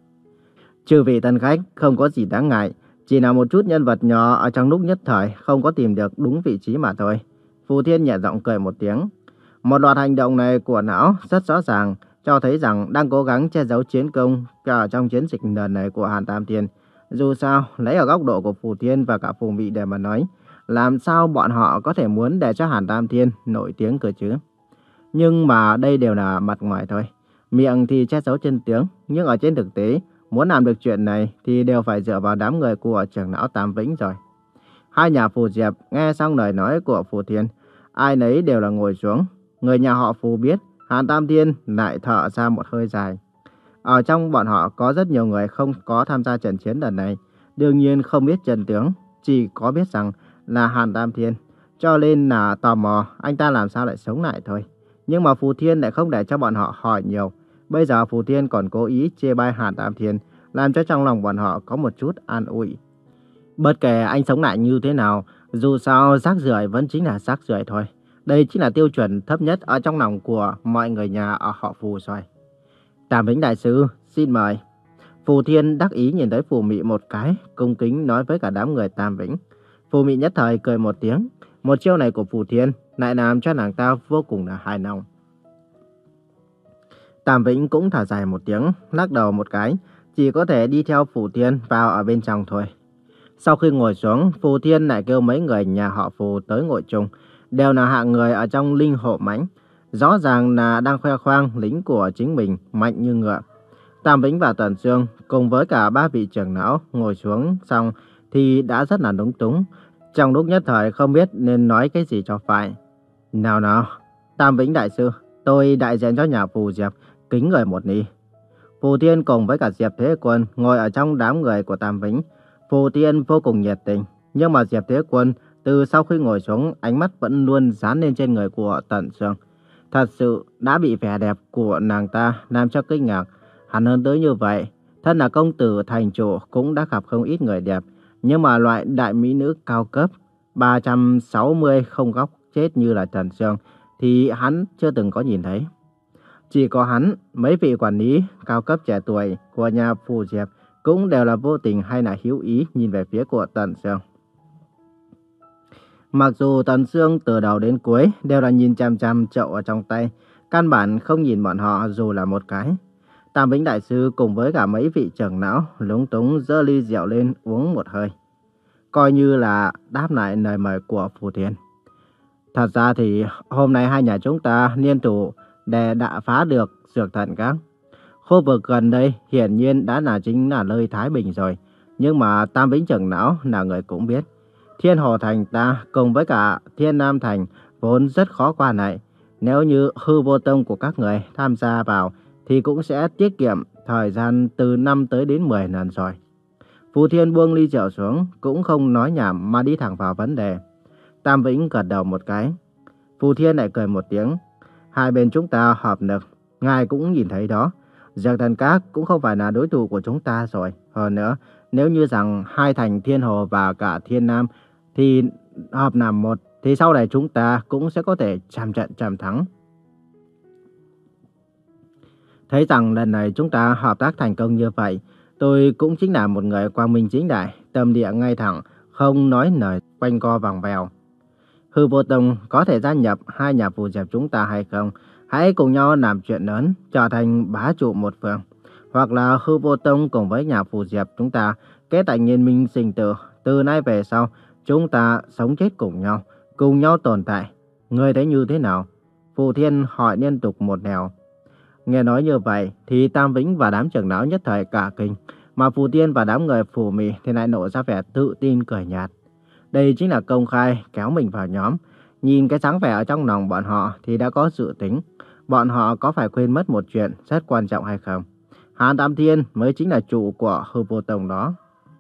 Chư vị tân khách không có gì đáng ngại, chỉ là một chút nhân vật nhỏ ở trong lúc nhất thời không có tìm được đúng vị trí mà thôi. Phù Thiên nhẹ giọng cười một tiếng. Một loạt hành động này của não rất rõ ràng, cho thấy rằng đang cố gắng che giấu chiến công ở trong chiến dịch lần này của Hàn Tam Thiên. Dù sao, lấy ở góc độ của Phù Thiên và cả Phù Mị để mà nói, làm sao bọn họ có thể muốn để cho Hàn Tam Thiên nổi tiếng cơ chứ? Nhưng mà đây đều là mặt ngoài thôi. Miệng thì che giấu chân tướng, nhưng ở trên thực tế, muốn làm được chuyện này thì đều phải dựa vào đám người của trưởng lão Tam Vĩnh rồi. Hai nhà Phù Diệp nghe xong lời nói của Phù Thiên, ai nấy đều là ngồi xuống. Người nhà họ Phù biết, Hàn Tam Thiên lại thở ra một hơi dài. Ở trong bọn họ có rất nhiều người không có tham gia trận chiến lần này, đương nhiên không biết chân tướng, chỉ có biết rằng là Hàn Tam Thiên, cho nên là tò mò anh ta làm sao lại sống lại thôi. Nhưng mà Phù Thiên lại không để cho bọn họ hỏi nhiều. Bây giờ Phù Thiên còn cố ý chê bai Hàn Tam Thiên, làm cho trong lòng bọn họ có một chút an ủi. Bất kể anh sống lại như thế nào, dù sao rác rưởi vẫn chính là rác rưởi thôi. Đây chính là tiêu chuẩn thấp nhất ở trong lòng của mọi người nhà ở họ Phù rồi. Tam Vĩnh đại sư, xin mời. Phù Thiên đắc ý nhìn thấy Phù Mị một cái, cung kính nói với cả đám người Tam Vĩnh. Phù Mị nhất thời cười một tiếng. Một chiêu này của Phù Thiên lại làm cho nàng ta vô cùng là hài lòng. Tam Vĩnh cũng thở dài một tiếng, lắc đầu một cái, chỉ có thể đi theo Phù Thiên vào ở bên trong thôi. Sau khi ngồi xuống, Phù Thiên lại kêu mấy người nhà họ Phù tới ngồi chung, đều là hạng người ở trong linh hộ mãnh, rõ ràng là đang khoe khoang lính của chính mình mạnh như ngựa. Tam Vĩnh và Tần Sương cùng với cả ba vị trưởng lão ngồi xuống xong thì đã rất là lúng túng, trong lúc nhất thời không biết nên nói cái gì cho phải. Nào nào, Tam Vĩnh đại sư, tôi đại diện cho nhà Phù Diệp kính người một ly. Phù Thiên cùng với cả Diệp Thế Quân ngồi ở trong đám người của Tam Vĩnh. Phù Thiên vô cùng nhiệt tình, nhưng mà Diệp Thế Quân từ sau khi ngồi xuống, ánh mắt vẫn luôn dán lên trên người của Tần Sương. Thật sự đã bị vẻ đẹp của nàng ta làm cho kinh ngạc. Hắn hơn tới như vậy, thân là công tử thành chủ cũng đã gặp không ít người đẹp, nhưng mà loại đại mỹ nữ cao cấp ba trăm sáu mươi không góc chết như là Tần Sương thì hắn chưa từng có nhìn thấy. Chỉ có hắn, mấy vị quản lý cao cấp trẻ tuổi của nhà Phù Diệp cũng đều là vô tình hay là hữu ý nhìn về phía của Tần Sương. Mặc dù Tần Sương từ đầu đến cuối đều là nhìn chằm chằm chậu ở trong tay, căn bản không nhìn bọn họ dù là một cái. Tam Vĩnh đại sư cùng với cả mấy vị trưởng lão lúng túng giơ ly rượu lên uống một hơi, coi như là đáp lại lời mời của Phù Thiên. Thật ra thì hôm nay hai nhà chúng ta liên thủ để đã phá được Dược Thần Các. Khu vực gần đây hiển nhiên đã là chính là nơi Thái Bình rồi, nhưng mà Tam Vĩnh trưởng lão là người cũng biết. Thiên Hồ Thành ta cùng với cả Thiên Nam Thành vốn rất khó qua lại. Nếu như Hư Vô Tông của các người tham gia vào thì cũng sẽ tiết kiệm thời gian từ năm tới đến mười lần rồi. Phù Thiên buông ly rượu xuống, cũng không nói nhảm mà đi thẳng vào vấn đề. Tam Vĩnh gật đầu một cái. Phù Thiên lại cười một tiếng. Hai bên chúng ta hợp lực, ngài cũng nhìn thấy đó. Dược Thần Các cũng không phải là đối thủ của chúng ta rồi. Hơn nữa, nếu như rằng hai thành Thiên Hồ và cả Thiên Nam thì hợp làm một, thì sau này chúng ta cũng sẽ có thể trăm trận trăm thắng. Thấy rằng lần này chúng ta hợp tác thành công như vậy, tôi cũng chính là một người quang minh chính đại, tâm địa ngay thẳng, không nói lời quanh co vòng vèo. Hư Vô Tông có thể gia nhập hai nhà Phù Diệp chúng ta hay không? Hãy cùng nhau làm chuyện lớn, trở thành bá chủ một phương. Hoặc là Hư Vô Tông cùng với nhà Phù Diệp chúng ta kết thành liên minh sinh tử. Từ nay về sau, Chúng ta sống chết cùng nhau, cùng nhau tồn tại. Ngươi thấy như thế nào? Phù Thiên hỏi liên tục một nẻo. Nghe nói như vậy thì Tam Vĩnh và đám trưởng lão nhất thời cả kinh, mà Phù Thiên và đám người Phù Mị thì lại nổ ra vẻ tự tin cười nhạt. Đây chính là công khai kéo mình vào nhóm. Nhìn cái sáng vẻ ở trong lòng bọn họ thì đã có dự tính. Bọn họ có phải quên mất một chuyện rất quan trọng hay không? Hàn Tam Thiên mới chính là chủ của Hư Vô Tông đó.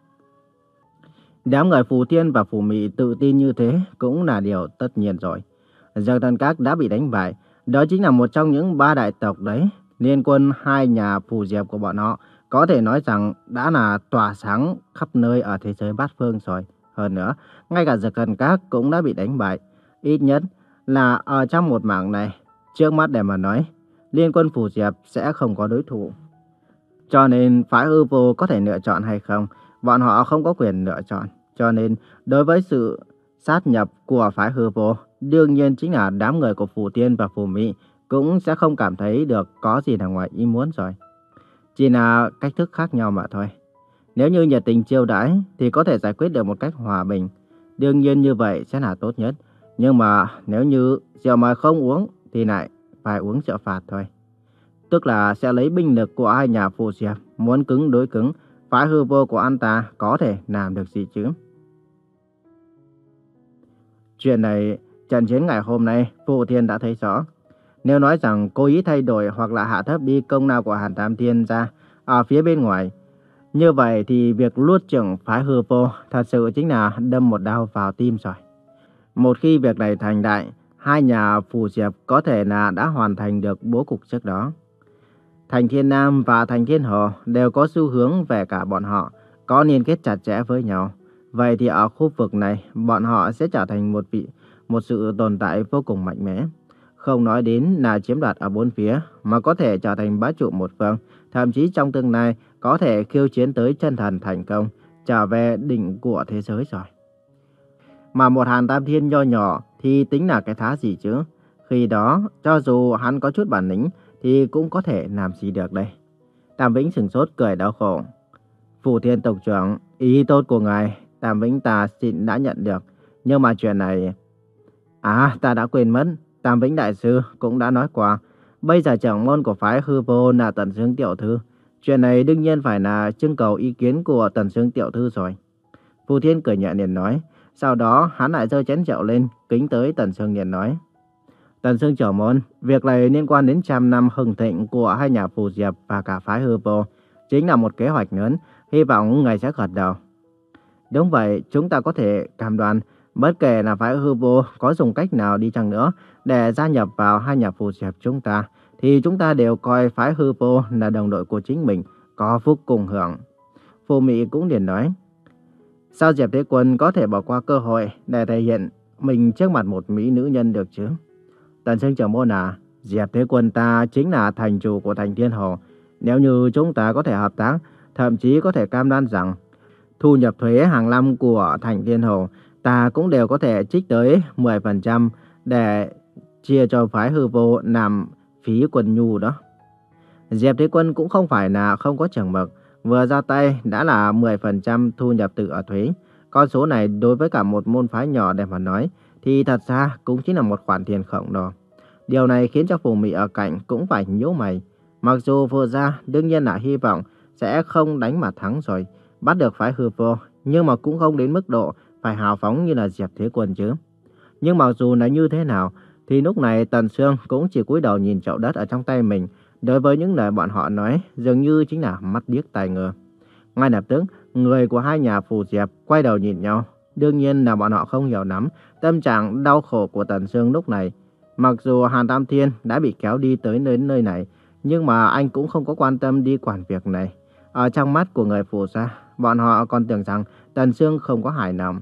Đám người Phù Thiên và Phù Mị tự tin như thế cũng là điều tất nhiên rồi. Dược Thần Các đã bị đánh bại. Đó chính là một trong những ba đại tộc đấy. Liên quân hai nhà Phù Diệp của bọn họ có thể nói rằng đã là tỏa sáng khắp nơi ở thế giới bát phương rồi. Hơn nữa, ngay cả Dược Thần Các cũng đã bị đánh bại. Ít nhất là ở trong một mảng này, trước mắt để mà nói, liên quân Phù Diệp sẽ không có đối thủ. Cho nên phái Hư Vô có thể lựa chọn hay không, bọn họ không có quyền lựa chọn. Cho nên đối với sự sát nhập của phái Hư Vô, đương nhiên chính là đám người của Phù Thiên và Phù Mị cũng sẽ không cảm thấy được có gì là ngoài ý muốn rồi. Chỉ là cách thức khác nhau mà thôi. Nếu như nhiệt tình chiêu đãi thì có thể giải quyết được một cách hòa bình. Đương nhiên như vậy sẽ là tốt nhất. Nhưng mà nếu như rượu mà không uống thì lại phải uống rượu phạt thôi. Tức là sẽ lấy binh lực của hai nhà Phù Diệp, muốn cứng đối cứng, phái Hư Vô của anh ta có thể làm được gì chứ? Chuyện này, trận chiến ngày hôm nay, Phù Thiên đã thấy rõ. Nếu nói rằng cố ý thay đổi hoặc là hạ thấp đi công lao của Hàn Tam Thiên ra ở phía bên ngoài, như vậy thì việc luốt trưởng phái Hư Vô thật sự chính là đâm một đao vào tim rồi. Một khi việc này thành đại, hai nhà Phù Diệp có thể là đã hoàn thành được bố cục trước đó. Thành Thiên Nam và Thành Thiên Hồ đều có xu hướng về cả bọn họ, có liên kết chặt chẽ với nhau. Vậy thì ở khu vực này, bọn họ sẽ trở thành một vị, một sự tồn tại vô cùng mạnh mẽ. Không nói đến là chiếm đoạt ở bốn phía, mà có thể trở thành bá chủ một phương, thậm chí trong tương lai có thể khiêu chiến tới chân thần thành công, trở về đỉnh của thế giới rồi. Mà một Hàn Tam Thiên nho nhỏ thì tính là cái thá gì chứ? Khi đó, cho dù hắn có chút bản lĩnh, thì cũng có thể làm gì được đây. Tam Vĩnh sửng sốt cười đau khổ. Phù Thiên tộc trưởng, ý tốt của ngài, Tam Vĩnh ta xin đã nhận được. Nhưng mà chuyện này... À, ta đã quên mất. Tam Vĩnh đại sư cũng đã nói qua. Bây giờ trưởng môn của phái Hư Vô là Tần Sương tiểu thư. Chuyện này đương nhiên phải là trưng cầu ý kiến của Tần Sương tiểu thư rồi. Phù Thiên cười nhẹ liền nói. Sau đó hắn lại giơ chén rượu lên, kính tới Tần Sương liền nói. Tần Sương trưởng môn, việc này liên quan đến trăm năm hưng thịnh của hai nhà Phù Diệp và cả phái Hư Vô. Chính là một kế hoạch lớn, hy vọng ngài sẽ gật đầu. Đúng vậy, chúng ta có thể cam đoan, bất kể là phái Hư Vô có dùng cách nào đi chăng nữa để gia nhập vào hai nhà Phù Diệp chúng ta, thì chúng ta đều coi phái Hư Vô là đồng đội của chính mình, có phúc cùng hưởng. Phù Mị cũng liền nói, sao Diệp Thế Quân có thể bỏ qua cơ hội để thể hiện mình trước mặt một mỹ nữ nhân được chứ? Tần Sương trưởng môn à, Diệp Thế Quân ta chính là thành chủ của Thành Thiên Hồ. Nếu như chúng ta có thể hợp tác, thậm chí có thể cam đoan rằng thu nhập thuế hàng năm của Thành Thiên Hồ ta cũng đều có thể trích tới mười phần trăm để chia cho phái Hư Vô làm phí quần nhu đó. Diệp Thế Quân cũng không phải là không có chừng mực, vừa ra tay đã là mười phần trăm thu nhập từ ở thuế. Con số này đối với cả một môn phái nhỏ để mà nói thì thật ra cũng chính là một khoản tiền khổng lồ. Điều này khiến cho Phù Mị ở cạnh cũng phải nhíu mày. Mặc dù Phù gia đương nhiên là hy vọng sẽ không đánh mà thắng rồi, bắt được phái Hư Vô, nhưng mà cũng không đến mức độ phải hào phóng như là Diệp Thế Quân chứ. Nhưng mặc dù là như thế nào, thì lúc này Tần Sương cũng chỉ cúi đầu nhìn chậu đất ở trong tay mình. Đối với những lời bọn họ nói, dường như chính là mắt điếc tai ngơ. Ngay lập tức, người của hai nhà Phù Diệp quay đầu nhìn nhau. Đương nhiên là bọn họ không hiểu lắm tâm trạng đau khổ của Tần Sương lúc này. Mặc dù Hàn Tam Thiên đã bị kéo đi tới nơi nơi này, nhưng mà anh cũng không có quan tâm đi quản việc này. Ở trong mắt của người Phù gia, bọn họ còn tưởng rằng Tần Sương không có hài lòng.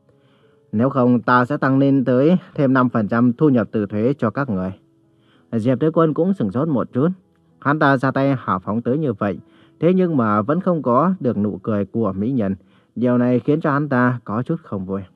Nếu không, ta sẽ tăng lên tới thêm năm phần trăm thu nhập từ thuế cho các người. Diệp Thế Quân cũng sửng sốt một chút. Hắn ta ra tay hào phóng tới như vậy, thế nhưng mà vẫn không có được nụ cười của mỹ nhân. Điều này khiến cho hắn ta có chút không vui.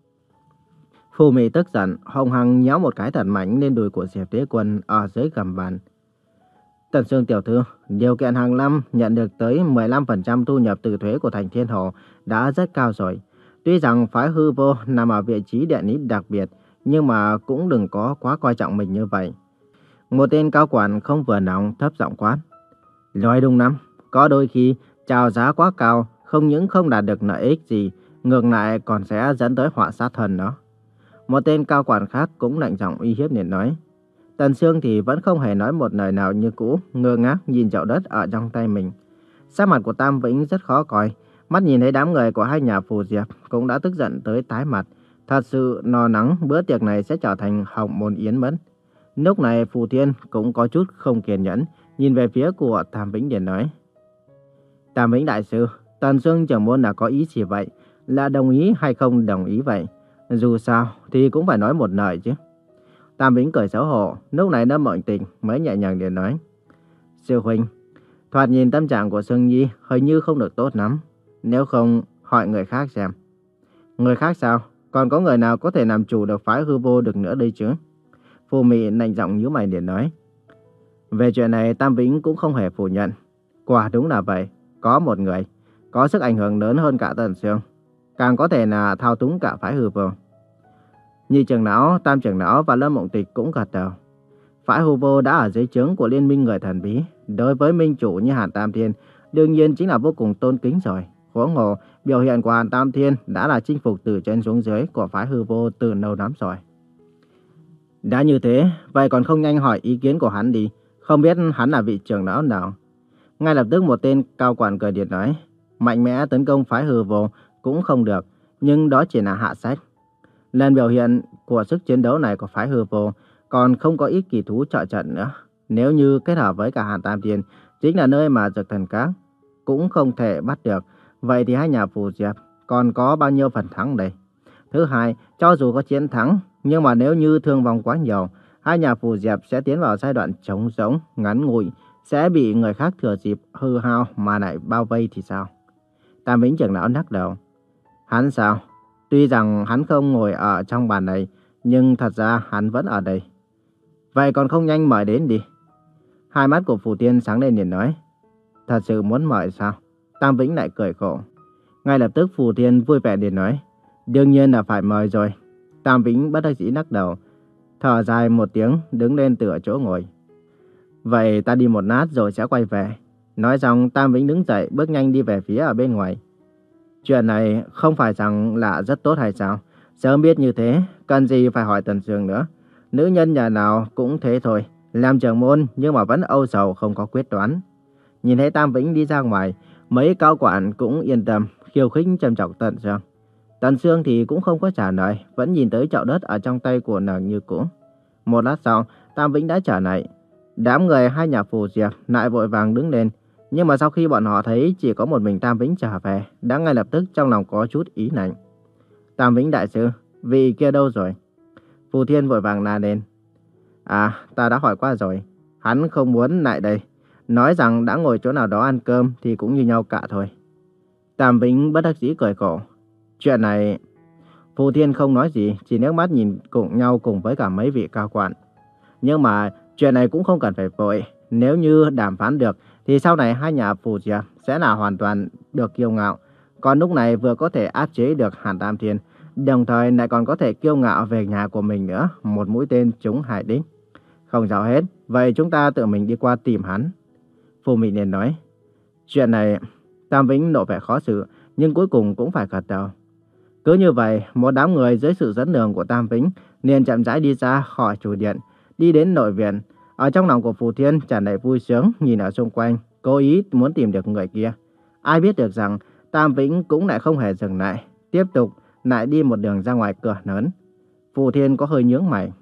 Phù Mị tức giận, hung hăng nhéo một cái thật mạnh lên đùi của Diệp Thế Quân ở dưới gầm bàn. Tần Sương tiểu thư, điều kiện hàng năm nhận được tới mười lăm phần trăm thu nhập từ thuế của Thành Thiên Hồ đã rất cao rồi. Tuy rằng phái hư vô nằm ở vị trí địa lý đặc biệt, nhưng mà cũng đừng có quá coi trọng mình như vậy. Một tên cao quản không vừa lòng thấp giọng quát. Nói đúng lắm, có đôi khi chào giá quá cao không những không đạt được lợi ích gì, ngược lại còn sẽ dẫn tới họa sát thân đó. Một tên cao quản khác cũng lạnh giọng uy hiếp liền nói. Tần Sương thì vẫn không hề nói một lời nào như cũ, ngơ ngác nhìn chậu đất ở trong tay mình. Sắc mặt của Tam Vĩnh rất khó coi, mắt nhìn thấy đám người của hai nhà Phù Diệp cũng đã tức giận tới tái mặt. Thật sự lo lắng bữa tiệc này sẽ trở thành hỏng môn yến mất. Lúc này Phù Thiên cũng có chút không kiên nhẫn, nhìn về phía của Tam Vĩnh liền nói. Tam Vĩnh đại sư, Tần Sương trưởng môn là có ý gì vậy? Là đồng ý hay không đồng ý vậy? Dù sao thì cũng phải nói một lời chứ. Tam Vĩnh cười xấu hổ, lúc này đã mộng tình mới nhẹ nhàng liền nói. Sư huynh, thoạt nhìn tâm trạng của Sương Nhi hình như không được tốt lắm. Nếu không, hỏi người khác xem. Người khác sao? Còn có người nào có thể làm chủ được phái hư vô được nữa đây chứ? Phù Mị lạnh giọng nhíu mày liền nói. Về chuyện này Tam Vĩnh cũng không hề phủ nhận. Quả đúng là vậy, có một người có sức ảnh hưởng lớn hơn cả Tần Sương, càng có thể là thao túng cả phái hư vô. Nhị trưởng lão, tam trưởng lão và Lâm Mộng Tịch cũng gật đầu. Phái hư vô đã ở dưới trướng của liên minh người thần bí, đối với minh chủ như Hàn Tam Thiên đương nhiên chính là vô cùng tôn kính rồi. Huống hồ biểu hiện của Hàn Tam Thiên đã là chinh phục từ trên xuống dưới của phái hư vô từ lâu lắm rồi. Đã như thế, vậy còn không nhanh hỏi ý kiến của hắn đi, không biết hắn là vị trưởng lão nào. Ngay lập tức một tên cao quản cười điện nói, mạnh mẽ tấn công phái hư vô cũng không được, nhưng đó chỉ là hạ sách. Lần biểu hiện của sức chiến đấu này của phái hư vô còn không có ít kỳ thú trợ trận nữa. Nếu như kết hợp với cả Hàn Tam Thiên, chính là nơi mà Dược Thần Các cũng không thể bắt được. Vậy thì hai nhà Phù Diệp còn có bao nhiêu phần thắng đây? Thứ hai, cho dù có chiến thắng, nhưng mà nếu như thương vong quá nhiều, hai nhà Phù Diệp sẽ tiến vào giai đoạn trống rỗng, ngắn ngủi, sẽ bị người khác thừa dịp hư hao mà lại bao vây thì sao? Tam Vĩnh trưởng lão lắc đầu. Hắn sao? Tuy rằng hắn không ngồi ở trong bàn này, nhưng thật ra hắn vẫn ở đây. Vậy còn không nhanh mời đến đi. Hai mắt của Phù Tiên sáng lên liền nói. Thật sự muốn mời sao? Tam Vĩnh lại cười khổ. Ngay lập tức Phù Tiên vui vẻ liền nói. Đương nhiên là phải mời rồi. Tam Vĩnh bất đắc dĩ lắc đầu, thở dài một tiếng, đứng lên từ chỗ ngồi. Vậy ta đi một lát rồi sẽ quay về. Nói xong Tam Vĩnh đứng dậy bước nhanh đi về phía ở bên ngoài. Chuyện này không phải rằng là rất tốt hay sao? Sớm biết như thế, cần gì phải hỏi Tần Sương nữa. Nữ nhân nhà nào cũng thế thôi, làm trưởng môn nhưng mà vẫn âu sầu không có quyết đoán. Nhìn thấy Tam Vĩnh đi ra ngoài, mấy cao quản cũng yên tâm, khiêu khích trầm trọng Tần Sương. Tần Sương thì cũng không có trả lời, vẫn nhìn tới chậu đất ở trong tay của nàng như cũ. Một lát sau, Tam Vĩnh đã trở lại. Đám người hai nhà Phù Diệp lại vội vàng đứng lên. Nhưng mà sau khi bọn họ thấy chỉ có một mình Tam Vĩnh trở về, đã ngay lập tức trong lòng có chút ý lạnh. Tam Vĩnh đại sư, vị kia đâu rồi? Phù Thiên vội vàng la lên. À, ta đã hỏi qua rồi. Hắn không muốn lại đây. Nói rằng đã ngồi chỗ nào đó ăn cơm thì cũng như nhau cả thôi. Tam Vĩnh bất đắc dĩ cười khổ. Chuyện này... Phù Thiên không nói gì, chỉ nước mắt nhìn cùng nhau cùng với cả mấy vị cao quản. Nhưng mà chuyện này cũng không cần phải vội. Nếu như đàm phán được thì sau này hai nhà Phù Diệp sẽ là hoàn toàn được kiêu ngạo. Còn lúc này vừa có thể áp chế được Hàn Tam Thiên, đồng thời lại còn có thể kiêu ngạo về nhà của mình nữa, một mũi tên trúng hai đích. Không sao hết, vậy chúng ta tự mình đi qua tìm hắn. Phù Mị liền nói. Chuyện này, Tam Vĩnh lộ vẻ khó xử, nhưng cuối cùng cũng phải gật đầu. Cứ như vậy, một đám người dưới sự dẫn đường của Tam Vĩnh liền chậm rãi đi ra khỏi chủ điện, đi đến nội viện. Ở trong lòng của Phù Thiên tràn đầy vui sướng, nhìn ở xung quanh, cố ý muốn tìm được người kia. Ai biết được rằng Tam Vĩnh cũng lại không hề dừng lại, tiếp tục lại đi một đường ra ngoài cửa lớn. Phù Thiên có hơi nhướng mày.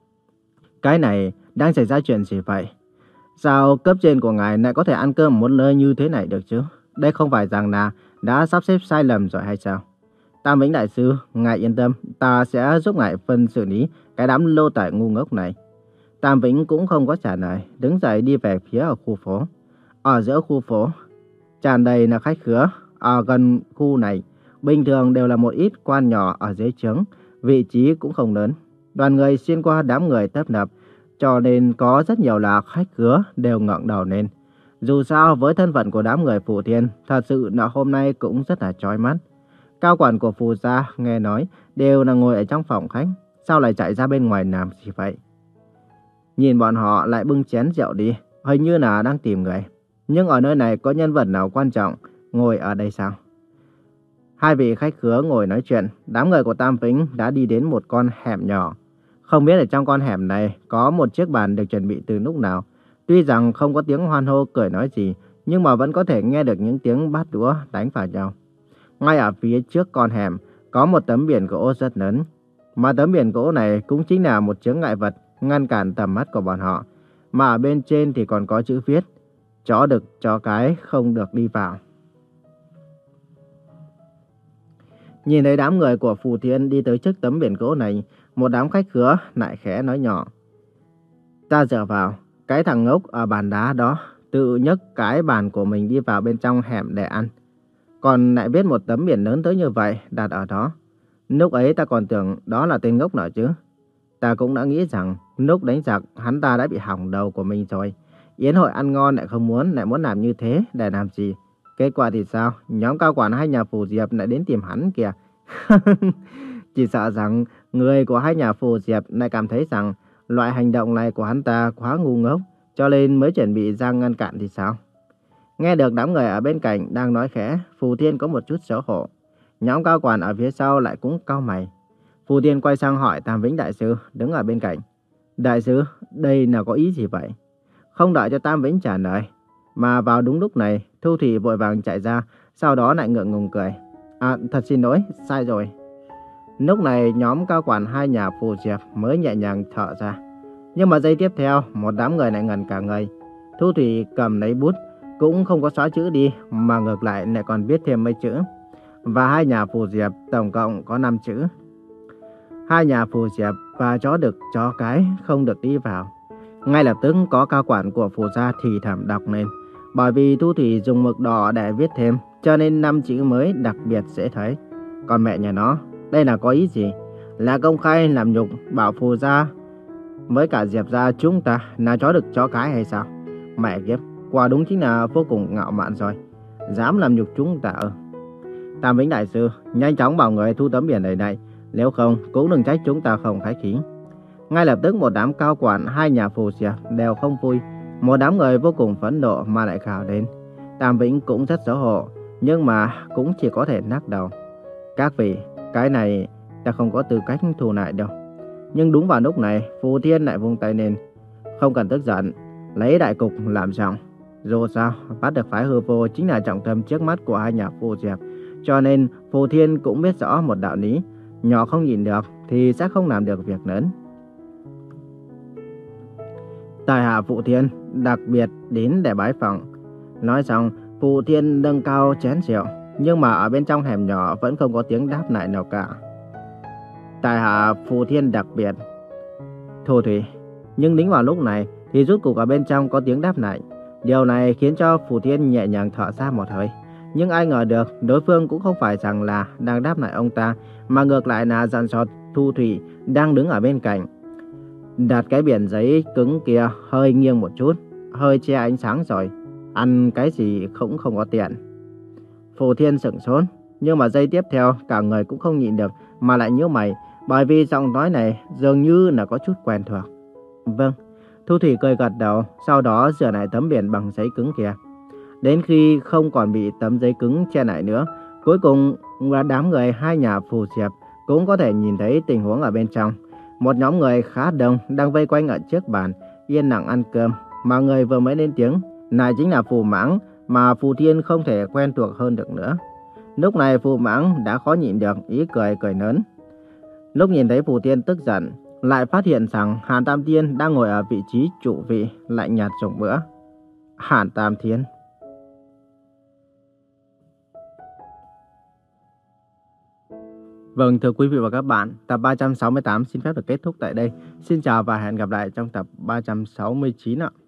Cái này đang xảy ra chuyện gì vậy? Sao cấp trên của ngài lại có thể ăn cơm một nơi như thế này được chứ? Đây không phải rằng là đã sắp xếp sai lầm rồi hay sao? Tam Vĩnh đại sư, ngài yên tâm, ta sẽ giúp ngài phân xử lý cái đám lô tải ngu ngốc này. Tam Vĩnh cũng không có trả lời, đứng dậy đi về phía ở khu phố. Ở giữa khu phố, tràn đầy là khách khứa. Ở gần khu này, bình thường đều là một ít quan nhỏ ở dưới trướng, vị trí cũng không lớn. Đoàn người xuyên qua đám người tấp nập, cho nên có rất nhiều là khách khứa đều ngẩng đầu lên. Dù sao với thân phận của đám người Phù Thiên, thật sự là hôm nay cũng rất là chói mắt. Cao quản của Phù gia nghe nói đều là ngồi ở trong phòng khách, sao lại chạy ra bên ngoài làm gì vậy? Nhìn bọn họ lại bưng chén rượu đi, hình như là đang tìm người. Nhưng ở nơi này có nhân vật nào quan trọng ngồi ở đây sao? Hai vị khách khứa ngồi nói chuyện, đám người của Tam Vĩnh đã đi đến một con hẻm nhỏ. Không biết ở trong con hẻm này có một chiếc bàn được chuẩn bị từ lúc nào. Tuy rằng không có tiếng hoan hô cười nói gì, nhưng mà vẫn có thể nghe được những tiếng bát đũa đánh vào nhau. Ngay ở phía trước con hẻm có một tấm biển gỗ rất lớn. Mà tấm biển gỗ này cũng chính là một chướng ngại vật ngăn cản tầm mắt của bọn họ. Mà ở bên trên thì còn có chữ viết: chó đực, chó cái không được đi vào. Nhìn thấy đám người của Phù Thiên đi tới trước tấm biển gỗ này, một đám khách khứa lại khẽ nói nhỏ: ta dựa vào, cái thằng ngốc ở bàn đá đó tự nhấc cái bàn của mình đi vào bên trong hẻm để ăn. Còn lại viết một tấm biển lớn tới như vậy đặt ở đó. Lúc ấy ta còn tưởng đó là tên ngốc nào chứ. Ta cũng đã nghĩ rằng lúc đánh giặc hắn ta đã bị hỏng đầu của mình rồi. Yến hội ăn ngon lại không muốn, lại muốn làm như thế để làm gì? Kết quả thì sao? Nhóm cao quản hai nhà Phù Diệp lại đến tìm hắn kìa. Chỉ sợ rằng người của hai nhà Phù Diệp lại cảm thấy rằng loại hành động này của hắn ta quá ngu ngốc, cho nên mới chuẩn bị ra ngăn cản thì sao? Nghe được đám người ở bên cạnh đang nói khẽ, Phù Thiên có một chút xấu hổ. Nhóm cao quản ở phía sau lại cũng cau mày. Phù Thiên quay sang hỏi Tam Vĩnh đại sư đứng ở bên cạnh: đại sư, đây là có ý gì vậy? Không đợi cho Tam Vĩnh trả lời, mà vào đúng lúc này, Thu Thủy vội vàng chạy ra, sau đó lại ngượng ngùng cười: à, thật xin lỗi, sai rồi. Lúc này nhóm cao quản hai nhà Phù Diệp mới nhẹ nhàng thở ra. Nhưng mà giây tiếp theo, một đám người lại ngẩn cả người. Thu Thủy cầm lấy bút, cũng không có xóa chữ đi, mà ngược lại lại còn viết thêm mấy chữ. Và hai nhà Phù Diệp tổng cộng có năm chữ. Hai nhà Phù Diệp và chó đực, chó cái không được đi vào. Ngay lập tức có cao quản của Phù gia thì thầm đọc lên. Bởi vì Thu Thủy dùng mực đỏ để viết thêm, cho nên năm chữ mới đặc biệt dễ thấy. Còn mẹ nhà nó, đây là có ý gì? Là công khai làm nhục bảo Phù gia với cả Diệp gia chúng ta là chó đực chó cái hay sao? Mẹ kiếp, quả đúng chính là vô cùng ngạo mạn rồi. Dám làm nhục chúng ta ư? Tam Vĩnh đại sư, nhanh chóng bảo người thu tấm biển này này, nếu không cũng đừng trách chúng ta không khách khí. Ngay lập tức một đám cao quản hai nhà Phù Diệp đều không vui. Một đám người vô cùng phẫn nộ mà lại khảo đến. Tam Vĩnh cũng rất xấu hổ, nhưng mà cũng chỉ có thể lắc đầu. Các vị, cái này ta không có tư cách thù lại đâu. Nhưng đúng vào lúc này, Phù Thiên lại vung tay lên: không cần tức giận, lấy đại cục làm trọng. Dù sao, bắt được phái Hư Vô chính là trọng tâm trước mắt của hai nhà Phù Diệp. Cho nên Phù Thiên cũng biết rõ một đạo lý: nhỏ không nhìn được thì sẽ không làm được việc lớn. Tài hạ Phù Thiên đặc biệt đến để bái phỏng. Nói xong, Phù Thiên nâng cao chén rượu, nhưng mà ở bên trong hẻm nhỏ vẫn không có tiếng đáp lại nào cả. Tài hạ Phù Thiên đặc biệt. Thu Thủy. Nhưng đến vào lúc này thì rút cục ở bên trong có tiếng đáp lại. Điều này khiến cho Phù Thiên nhẹ nhàng thở ra một hơi. Nhưng ai ngờ được đối phương cũng không phải rằng là đang đáp lại ông ta, mà ngược lại là dặn dò Thu Thủy đang đứng ở bên cạnh đặt cái biển giấy cứng kia hơi nghiêng một chút, hơi che ánh sáng rồi. Ăn cái gì cũng không có tiện. Phù Thiên sửng sốt, nhưng mà giây tiếp theo cả người cũng không nhịn được mà lại nhíu mày, bởi vì giọng nói này dường như là có chút quen thuộc. Vâng. Thu Thủy cười gật đầu, sau đó rửa lại tấm biển bằng giấy cứng kia. Đến khi không còn bị tấm giấy cứng che lại nữa, cuối cùng là đám người hai nhà Phù Diệp cũng có thể nhìn thấy tình huống ở bên trong. Một nhóm người khá đông đang vây quanh ở trước bàn, yên lặng ăn cơm, mà người vừa mới lên tiếng này chính là Phù Mãng, mà Phù Thiên không thể quen thuộc hơn được nữa. Lúc này Phù Mãng đã khó nhịn được ý cười cười lớn. Lúc nhìn thấy Phù Thiên tức giận, lại phát hiện rằng Hàn Tam Thiên đang ngồi ở vị trí chủ vị, lạnh nhạt dùng bữa. Hàn Tam Thiên. Vâng, thưa quý vị và các bạn, tập ba trăm sáu mươi tám xin phép được kết thúc tại đây. Xin chào và hẹn gặp lại trong tập ba trăm sáu mươi chín ạ.